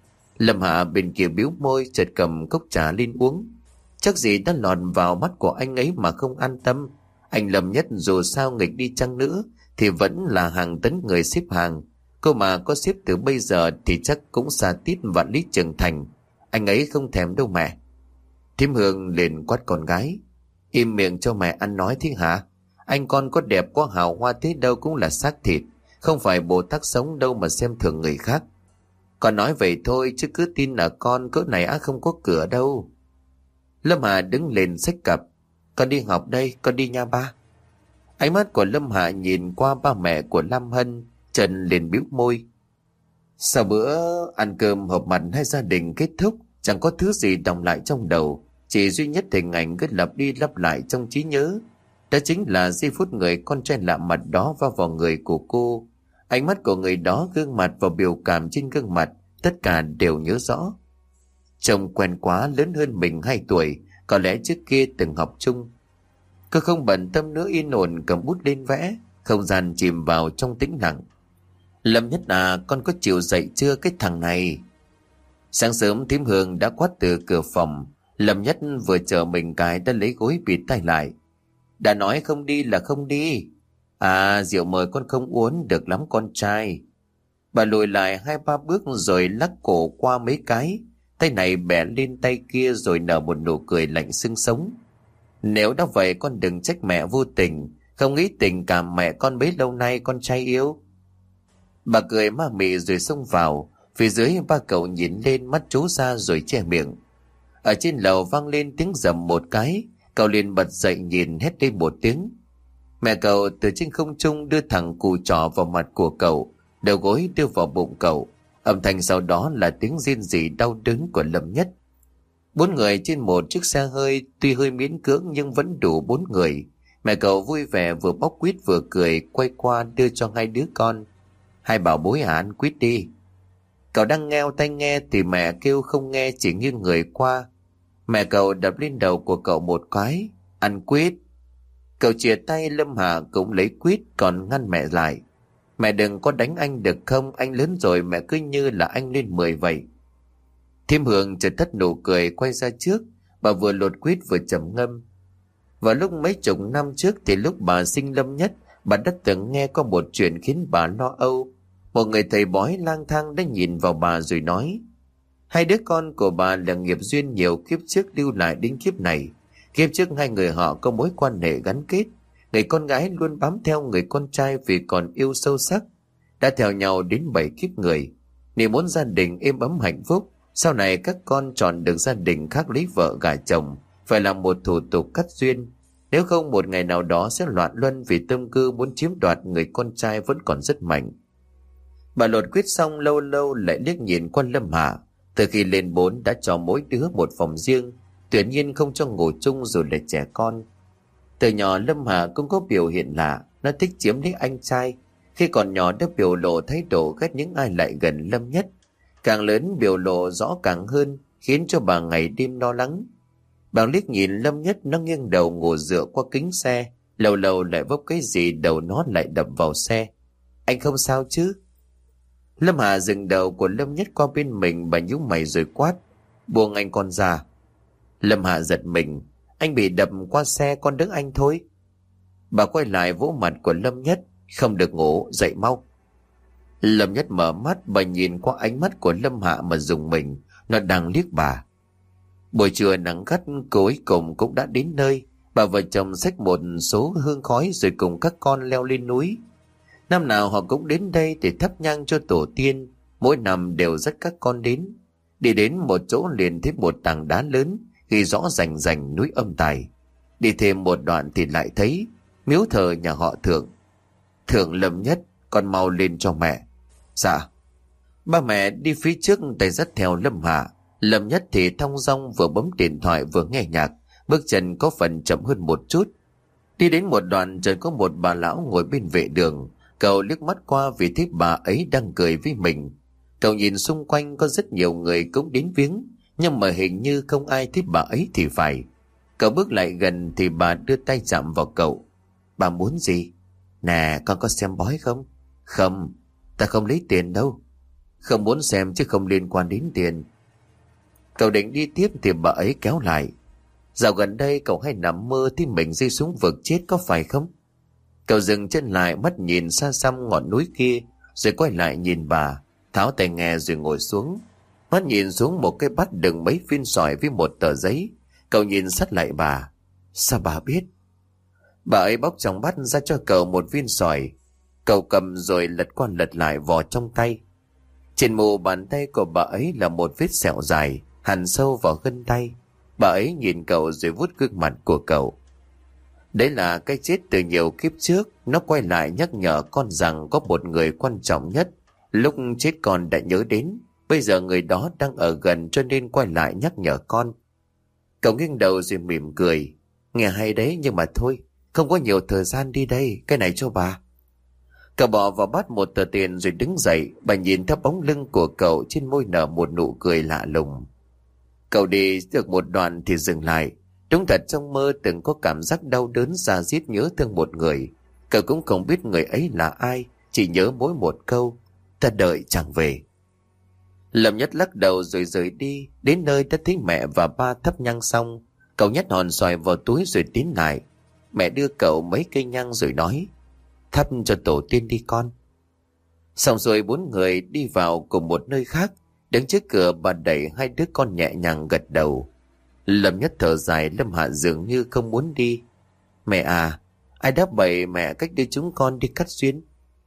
Lâm Hạ bên kia biếu môi, chợt cầm cốc trà lên uống. Chắc gì đã lọt vào mắt của anh ấy mà không an tâm. Anh Lâm Nhất dù sao nghịch đi chăng nữa thì vẫn là hàng tấn người xếp hàng. Cô mà có xếp từ bây giờ thì chắc cũng xa tít vạn lý trưởng thành. Anh ấy không thèm đâu mẹ. Thím Hương liền quát con gái. Im miệng cho mẹ ăn nói thế hả? Anh con có đẹp có hào hoa thế đâu cũng là xác thịt, không phải Bồ Tát sống đâu mà xem thường người khác. Con nói vậy thôi chứ cứ tin là con cỡ này á không có cửa đâu. Lâm Hà đứng lên xách cặp. Con đi học đây, con đi nha ba. Ánh mắt của Lâm Hà nhìn qua ba mẹ của Lam Hân, Trần liền bĩu môi. Sau bữa ăn cơm họp mặt hai gia đình kết thúc, chẳng có thứ gì đọng lại trong đầu, chỉ duy nhất hình ảnh cứ lặp đi lặp lại trong trí nhớ. Đó chính là giây phút người con trai lạ mặt đó va vào người của cô. Ánh mắt của người đó, gương mặt và biểu cảm trên gương mặt, tất cả đều nhớ rõ. Trông quen quá, lớn hơn mình hai tuổi, có lẽ trước kia từng học chung. Cô không bận tâm nữa, yên ổn cầm bút lên vẽ, không gian chìm vào trong tĩnh lặng. Lâm Nhất à, con có chịu dậy chưa cái thằng này? Sáng sớm thím Hương đã quát từ cửa phòng. Lâm Nhất vừa chờ mình cái đã lấy gối bịt tay lại. Đã nói không đi là không đi. À, rượu mời con không uống được lắm con trai. Bà lùi lại hai ba bước rồi lắc cổ qua mấy cái, tay này bẻ lên tay kia rồi nở một nụ cười lạnh xương sống. Nếu đã vậy con đừng trách mẹ vô tình, không nghĩ tình cảm mẹ con bấy lâu nay con trai yêu. Bà cười ma mị rồi xông vào. Phía dưới ba cậu nhìn lên, mắt trố ra rồi che miệng. Ở trên lầu vang lên tiếng rầm một cái, cậu liền bật dậy nhìn hét lên một tiếng. Mẹ cậu từ trên không trung đưa thẳng cùi trỏ vào mặt của cậu, đầu gối đưa vào bụng cậu. Âm thanh sau đó là tiếng rên rỉ đau đớn của Lâm Nhất. Bốn người trên một chiếc xe hơi, tuy hơi miễn cưỡng nhưng vẫn đủ bốn người. Mẹ cậu vui vẻ vừa bóc quýt vừa cười, quay qua đưa cho hai đứa con. Hai bảo bối à, ăn quýt đi. Cậu đang ngheo tai nghe thì mẹ kêu không nghe, chỉ nghiêng người qua. Mẹ cậu đập lên đầu của cậu một cái. Ăn quýt. Cậu chìa tay, Lâm Hà cũng lấy quýt còn ngăn mẹ lại. Mẹ đừng có đánh anh được không, anh lớn rồi mẹ cứ như là anh lên mười vậy. Thím Hương chợt tắt nụ cười quay ra trước, bà vừa lột quýt vừa trầm ngâm. Vào lúc mấy chục năm trước thì lúc bà sinh Lâm Nhất, bà đã từng nghe có một chuyện khiến bà lo âu. Một người thầy bói lang thang đã nhìn vào bà rồi nói: hai đứa con của bà là nghiệp duyên nhiều kiếp trước lưu lại đến kiếp này. Kiếp trước hai người họ có mối quan hệ gắn kết. Người con gái luôn bám theo người con trai vì còn yêu sâu sắc. Đã theo nhau đến bảy kiếp người. Nếu muốn gia đình êm ấm hạnh phúc, sau này các con chọn được gia đình khác lấy vợ gả chồng, phải làm một thủ tục cắt duyên. Nếu không một ngày nào đó sẽ loạn luân vì tâm tư muốn chiếm đoạt người con trai vẫn còn rất mạnh. Bà lột quyết xong lâu lâu lại liếc nhìn qua Lâm Hạ. Từ khi lên bốn đã cho mỗi đứa một phòng riêng, tuyệt nhiên không cho ngủ chung dù là trẻ con. Từ nhỏ Lâm Hạ cũng có biểu hiện lạ, nó thích chiếm lấy anh trai. Khi còn nhỏ đã biểu lộ thái độ ghét những ai lại gần Lâm Nhất. Càng lớn biểu lộ rõ càng hơn, khiến cho bà ngày đêm lo lắng. Bà liếc nhìn Lâm Nhất, nó nghiêng đầu ngồi dựa qua kính xe, lâu lâu lại vấp cái gì đầu nó lại đập vào xe. Anh không sao chứ? Lâm Hà dừng đầu của Lâm Nhất qua bên mình, bà nhíu mày rồi quát: buông anh con ra. Lâm Hà giật mình: anh bị đập qua xe, con đỡ anh thôi. Bà quay lại vỗ mặt của Lâm Nhất: không được ngủ, dậy mau. Lâm Nhất mở mắt, bà nhìn qua ánh mắt của Lâm Hạ mà rùng mình, nó đang liếc bà. Buổi trưa nắng gắt, cuối cùng cũng đã đến nơi. Bà vợ chồng xách một số hương khói rồi cùng các con leo lên núi. Năm nào họ cũng đến đây để thắp nhang cho tổ tiên, mỗi năm đều dắt các con đến. Đi đến một chỗ liền thấy một tảng đá lớn ghi rõ rành rành núi Âm Tài. Đi thêm một đoạn thì lại thấy miếu thờ nhà họ Thượng. Thượng Lâm Nhất, con mau lên cho mẹ. Dạ. Ba mẹ đi phía trước tay dắt theo Lâm Hạ. Lâm Nhất thì thong dong vừa bấm điện thoại vừa nghe nhạc, bước chân có phần chậm hơn một chút. Đi đến một đoạn chợt có một bà lão ngồi bên vệ đường. Cậu liếc mắt qua vì thấy bà ấy đang cười với mình. Cậu nhìn xung quanh có rất nhiều người cũng đến viếng, nhưng mà hình như không ai thích bà ấy thì phải. Cậu bước lại gần thì bà đưa tay chạm vào cậu. Bà muốn gì? Nè, con có xem bói không? Không, ta không lấy tiền đâu. Không muốn xem chứ không liên quan đến tiền. Cậu định đi tiếp thì bà ấy kéo lại. Dạo gần đây cậu hay nằm mơ thì mình rơi xuống vực chết có phải không? Cậu dừng chân lại, mắt nhìn xa xăm ngọn núi kia, rồi quay lại nhìn bà, tháo tai nghe rồi ngồi xuống. Mắt nhìn xuống một cái bát đựng mấy viên sỏi với một tờ giấy. Cậu nhìn sát lại bà. Sao bà biết? Bà ấy bóc trong bát ra cho cậu một viên sỏi. Cậu cầm rồi lật qua lật lại vò trong tay. Trên mu bàn tay của bà ấy là một vết sẹo dài, hằn sâu vào gân tay. Bà ấy nhìn cậu rồi vuốt gương mặt của cậu. Đấy là cái chết từ nhiều kiếp trước. Nó quay lại nhắc nhở con rằng có một người quan trọng nhất. Lúc chết con đã nhớ đến. Bây giờ người đó đang ở gần cho nên quay lại nhắc nhở con. Cậu nghiêng đầu rồi mỉm cười. Nghe hay đấy, nhưng mà thôi, không có nhiều thời gian đi đây. Cái này cho bà. Cậu bỏ vào bát một tờ tiền rồi đứng dậy. Bà nhìn theo bóng lưng của cậu, trên môi nở một nụ cười lạ lùng. Cậu đi được một đoạn thì dừng lại. Đúng thật, trong mơ từng có cảm giác đau đớn da diết nhớ thương một người. Cậu cũng không biết người ấy là ai, chỉ nhớ mỗi một câu: ta đợi chẳng về. Lâm Nhất lắc đầu rồi rời đi. Đến nơi đã thấy mẹ và ba thắp nhang xong. Cậu nhét hòn xoài vào túi rồi tiến lại. Mẹ đưa cậu mấy cây nhang rồi nói: thắp cho tổ tiên đi con. Xong rồi bốn người đi vào cùng một nơi khác. Đứng trước cửa, bà đẩy hai đứa con nhẹ nhàng gật đầu. Lâm Nhất thở dài, Lâm Hạ dường như không muốn đi. Mẹ à, ai đã bày mẹ cách đưa chúng con đi cắt xuyên?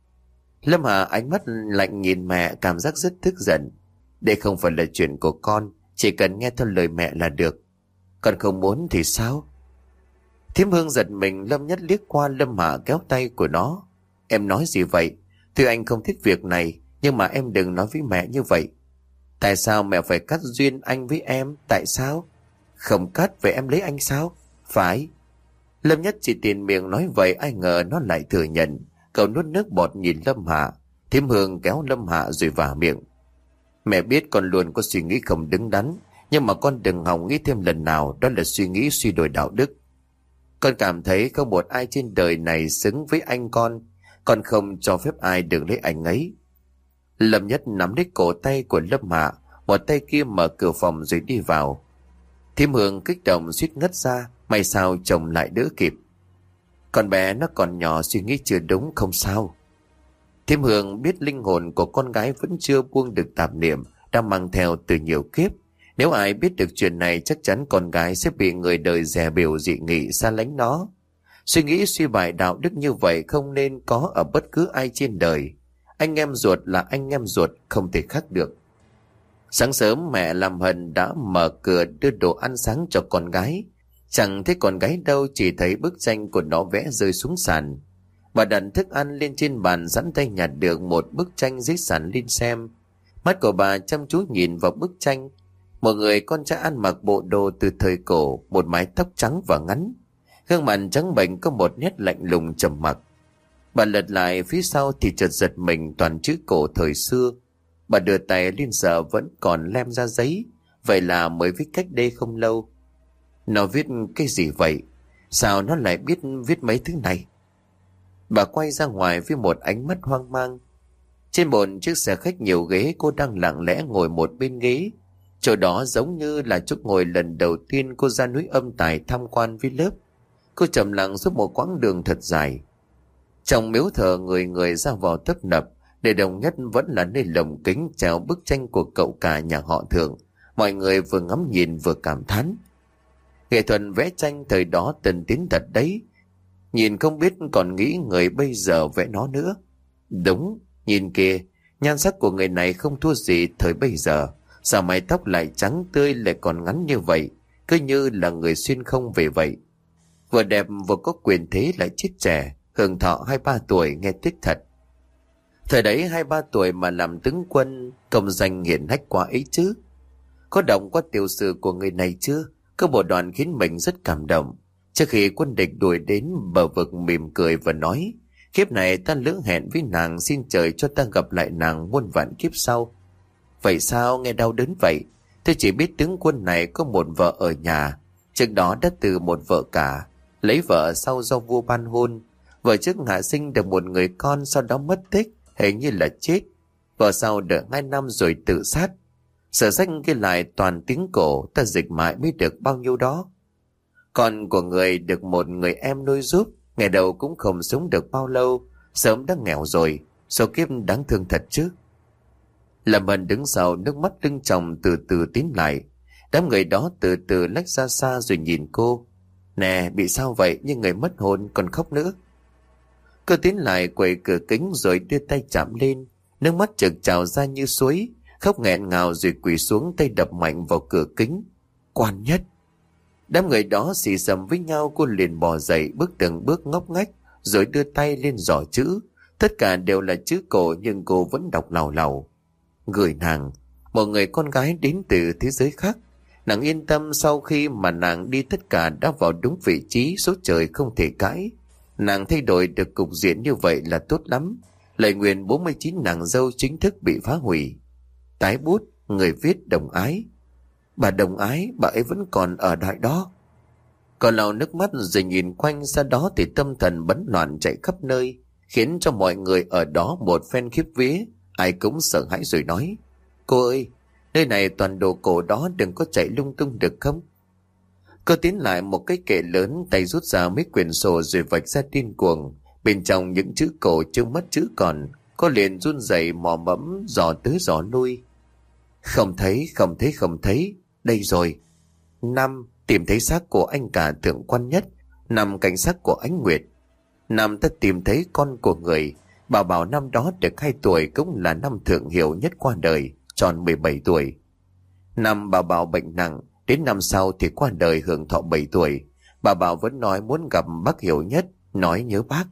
Lâm Hạ ánh mắt lạnh nhìn mẹ, cảm giác rất tức giận. Đây không phải là chuyện của con, chỉ cần nghe theo lời mẹ là được. Con không muốn thì sao? Thím Hương giật mình. Lâm Nhất liếc qua Lâm Hạ kéo tay của nó. Em nói gì vậy? Tuy anh không thích việc này, nhưng mà em đừng nói với mẹ như vậy. Tại sao mẹ phải cắt duyên anh với em? Tại sao? Không cắt, vậy em lấy anh sao? Phải. Lâm Nhất chỉ tiền miệng nói vậy, ai ngờ nó lại thừa nhận. Cậu nuốt nước bọt nhìn Lâm Hạ. Thím Hương kéo Lâm Hạ rồi vả miệng. Mẹ biết con luôn có suy nghĩ không đứng đắn, nhưng mà con đừng hòng nghĩ thêm lần nào đó là suy nghĩ suy đồi đạo đức. Con cảm thấy không một ai trên đời này xứng với anh con. Con không cho phép ai được lấy anh ấy. Lâm Nhất nắm lấy cổ tay của Lâm Hạ, một tay kia mở cửa phòng rồi đi vào. Thím Hương kích động suýt ngất ra. May sao chồng lại đỡ kịp. Con bé nó còn nhỏ, suy nghĩ chưa đúng, không sao. Thím Hương biết linh hồn của con gái vẫn chưa buông được tạp niệm đang mang theo từ nhiều kiếp. Nếu ai biết được chuyện này, chắc chắn con gái sẽ bị người đời dè bỉu dị nghị xa lánh nó. Suy nghĩ suy bại đạo đức như vậy không nên có ở bất cứ ai trên đời. Anh em ruột là anh em ruột, không thể khác được. Sáng sớm mẹ làm Hân đã mở cửa đưa đồ ăn sáng cho con gái. Chẳng thấy con gái đâu, chỉ thấy bức tranh của nó vẽ rơi xuống sàn. Bà đặt thức ăn lên trên bàn, sẵn tay nhặt được một bức tranh dưới sàn lên xem. Mắt của bà chăm chú nhìn vào bức tranh. Một người con trai ăn mặc bộ đồ từ thời cổ, một mái tóc trắng và ngắn. Gương mặt trắng bệch có một nét lạnh lùng trầm mặc. Bà lật lại phía sau thì chợt giật mình, toàn chữ cổ thời xưa. Bà đưa tay lên sợ vẫn còn lem ra giấy. Vậy là mới viết cách đây không lâu. Nó viết cái gì vậy? Sao nó lại biết viết mấy thứ này? Bà quay ra ngoài với một ánh mắt hoang mang. Trên một chiếc xe khách nhiều ghế, cô đang lặng lẽ ngồi một bên ghế. Chỗ đó giống như là chỗ ngồi lần đầu tiên cô ra núi Âm Tài tham quan với lớp. Cô trầm lặng suốt một quãng đường thật dài. Trong miếu thờ người người ra vào tấp nập, để đồng nhất vẫn là nơi lồng kính treo bức tranh của cậu cả nhà họ Thượng. Mọi người vừa ngắm nhìn vừa cảm thán. Nghệ thuật vẽ tranh thời đó tân tiến thật đấy. Nhìn không biết còn nghĩ người bây giờ vẽ nó nữa. Đúng, nhìn kìa, nhan sắc của người này không thua gì thời bây giờ. Sao mái tóc lại trắng tươi lại còn ngắn như vậy, cứ như là người xuyên không về vậy. Vừa đẹp vừa có quyền thế lại chết trẻ, hưởng thọ hai ba tuổi, nghe tiếc thật. Thời đấy hai ba tuổi mà làm tướng quân, công danh hiển hách quá ấy chứ. Có đọc qua tiểu sử của người này chưa? Có một đoạn khiến mình rất cảm động. Trước khi quân địch đuổi đến bờ vực, mỉm cười và nói: kiếp này ta lỡ hẹn với nàng, xin trời cho ta gặp lại nàng muôn vạn kiếp sau. Vậy sao nghe đau đớn vậy? Tôi chỉ biết tướng quân này có một vợ ở nhà, trước đó đã từ một vợ cả, lấy vợ sau do vua ban hôn. Vợ trước hạ sinh được một người con, sau đó mất tích, hình như là chết. Vợ sau đợi hai năm rồi tự sát. Sở sách ghi lại toàn tiếng cổ, ta dịch mãi mới được bao nhiêu đó. Con của người được một người em nuôi giúp, ngày đầu cũng không sống được bao lâu, sớm đã nghèo rồi, số kiếp đáng thương thật chứ. Lâm Hân đứng sau, nước mắt lưng tròng từ từ tín lại. Đám người đó từ từ lách ra xa rồi nhìn cô. Nè, bị sao vậy, như người mất hồn còn khóc nữa. Cô tiến lại quầy cửa kính rồi đưa tay chạm lên, nước mắt trực trào ra như suối, khóc nghẹn ngào rồi quỳ xuống, tay đập mạnh vào cửa kính. Quan Nhất. Đám người đó xì xầm với nhau. Cô liền bò dậy, bước từng bước ngóc ngách rồi đưa tay lên dò chữ. Tất cả đều là chữ cổ, nhưng cô vẫn đọc lào lào. Gửi nàng, một người con gái đến từ thế giới khác. Nàng yên tâm, sau khi mà nàng đi tất cả đã vào đúng vị trí, số trời không thể cãi. Nàng thay đổi được cục diện như vậy là tốt lắm. Lời nguyền bốn mươi chín nàng dâu chính thức bị phá hủy. Tái bút, người viết Đồng Ái. Bà Đồng Ái, bà ấy vẫn còn ở đại đó. Còn lau nước mắt rồi nhìn quanh ra đó thì tâm thần bấn loạn chạy khắp nơi, khiến cho mọi người ở đó một phen khiếp vía. Ai cũng sợ hãi rồi nói: Cô ơi, nơi này toàn đồ cổ đó, đừng có chạy lung tung được không? Cô tiến lại một cái kệ lớn, tay rút ra mấy quyển sổ rồi vạch ra điên cuồng. Bên trong những chữ cổ chưa mất chữ còn. Cô liền run rẩy mò mẫm dò tới dò lui. Không thấy, không thấy, không thấy. Đây rồi. Năm, tìm thấy xác của anh cả thượng quan Nhất. Năm, cảnh xác của Ánh Nguyệt. Năm, ta tìm thấy con của người. Bảo Bảo năm đó được hai tuổi, cũng là năm Thượng Hiểu Nhất qua đời, tròn mười bảy tuổi. Năm, Bảo Bảo bệnh nặng, đến năm sau thì qua đời hưởng thọ bảy tuổi. Bà Bảo vẫn nói muốn gặp bác Hiểu Nhất, nói nhớ bác.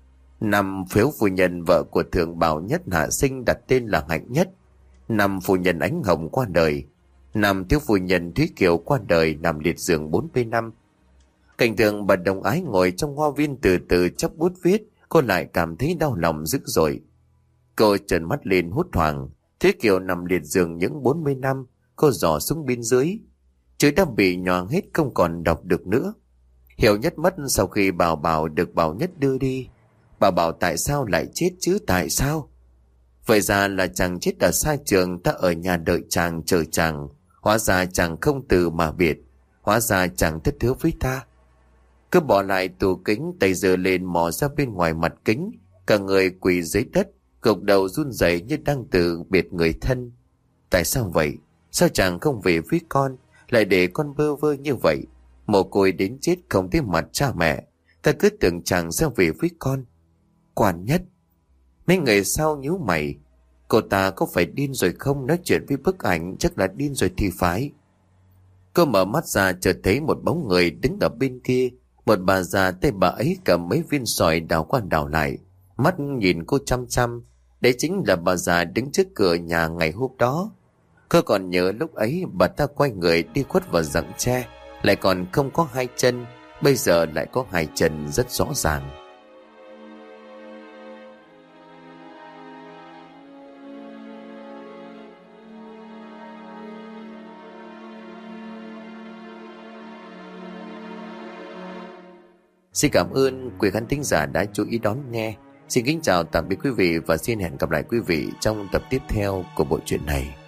Năm, Phiếu phu nhân vợ của Thượng Bảo Nhất hạ sinh đặt tên là Hạnh Nhất. Năm, phu nhân Ánh Hồng qua đời. Năm, thiếu phu nhân Thúy Kiều qua đời, nằm liệt giường bốn mươi năm. Cảnh tượng bà Đồng Ái ngồi trong hoa viên từ từ chắp bút viết, cô lại cảm thấy đau lòng dữ dội. Cô trợn mắt lên hốt hoảng. Thúy Kiều nằm liệt giường những bốn mươi năm. Cô dò xuống bên dưới, chữ đã bị nhòa hết, không còn đọc được nữa. Hiểu Nhất mất sau khi Bảo Bảo được Bảo Nhất đưa đi. Bảo Bảo tại sao lại chết chứ, tại sao? Vậy ra là chàng chết ở xa trường, ta ở nhà đợi chàng chờ chàng. Hóa ra chàng không từ mà biệt, hóa ra chàng thất hứa với ta. Cứ bỏ lại tủ kính, tay giơ lên mò ra bên ngoài mặt kính. Cả người quỳ dưới đất, gục đầu run rẩy như đang từ biệt người thân. Tại sao vậy? Sao chàng không về với con, lại để con bơ vơ như vậy? Mồ côi đến chết không thấy mặt cha mẹ, ta cứ tưởng chàng sẽ về với con. Quan Nhất. Mấy người sau nhíu mày. Cô ta có phải điên rồi không? Nói chuyện với bức ảnh chắc là điên rồi thì phải. Cô mở mắt ra, chợt thấy một bóng người đứng ở bên kia. Một bà già, tay bà ấy cầm mấy viên sỏi đào qua đào lại, mắt nhìn cô chăm chăm. Đấy chính là bà già đứng trước cửa nhà ngày hôm đó. Cô còn nhớ lúc ấy bà ta quay người đi khuất vào rặng tre, lại còn không có hai chân, bây giờ lại có hai chân rất rõ ràng. Xin cảm ơn quý khán thính giả đã chú ý đón nghe. Xin kính chào tạm biệt quý vị và xin hẹn gặp lại quý vị trong tập tiếp theo của bộ truyện này.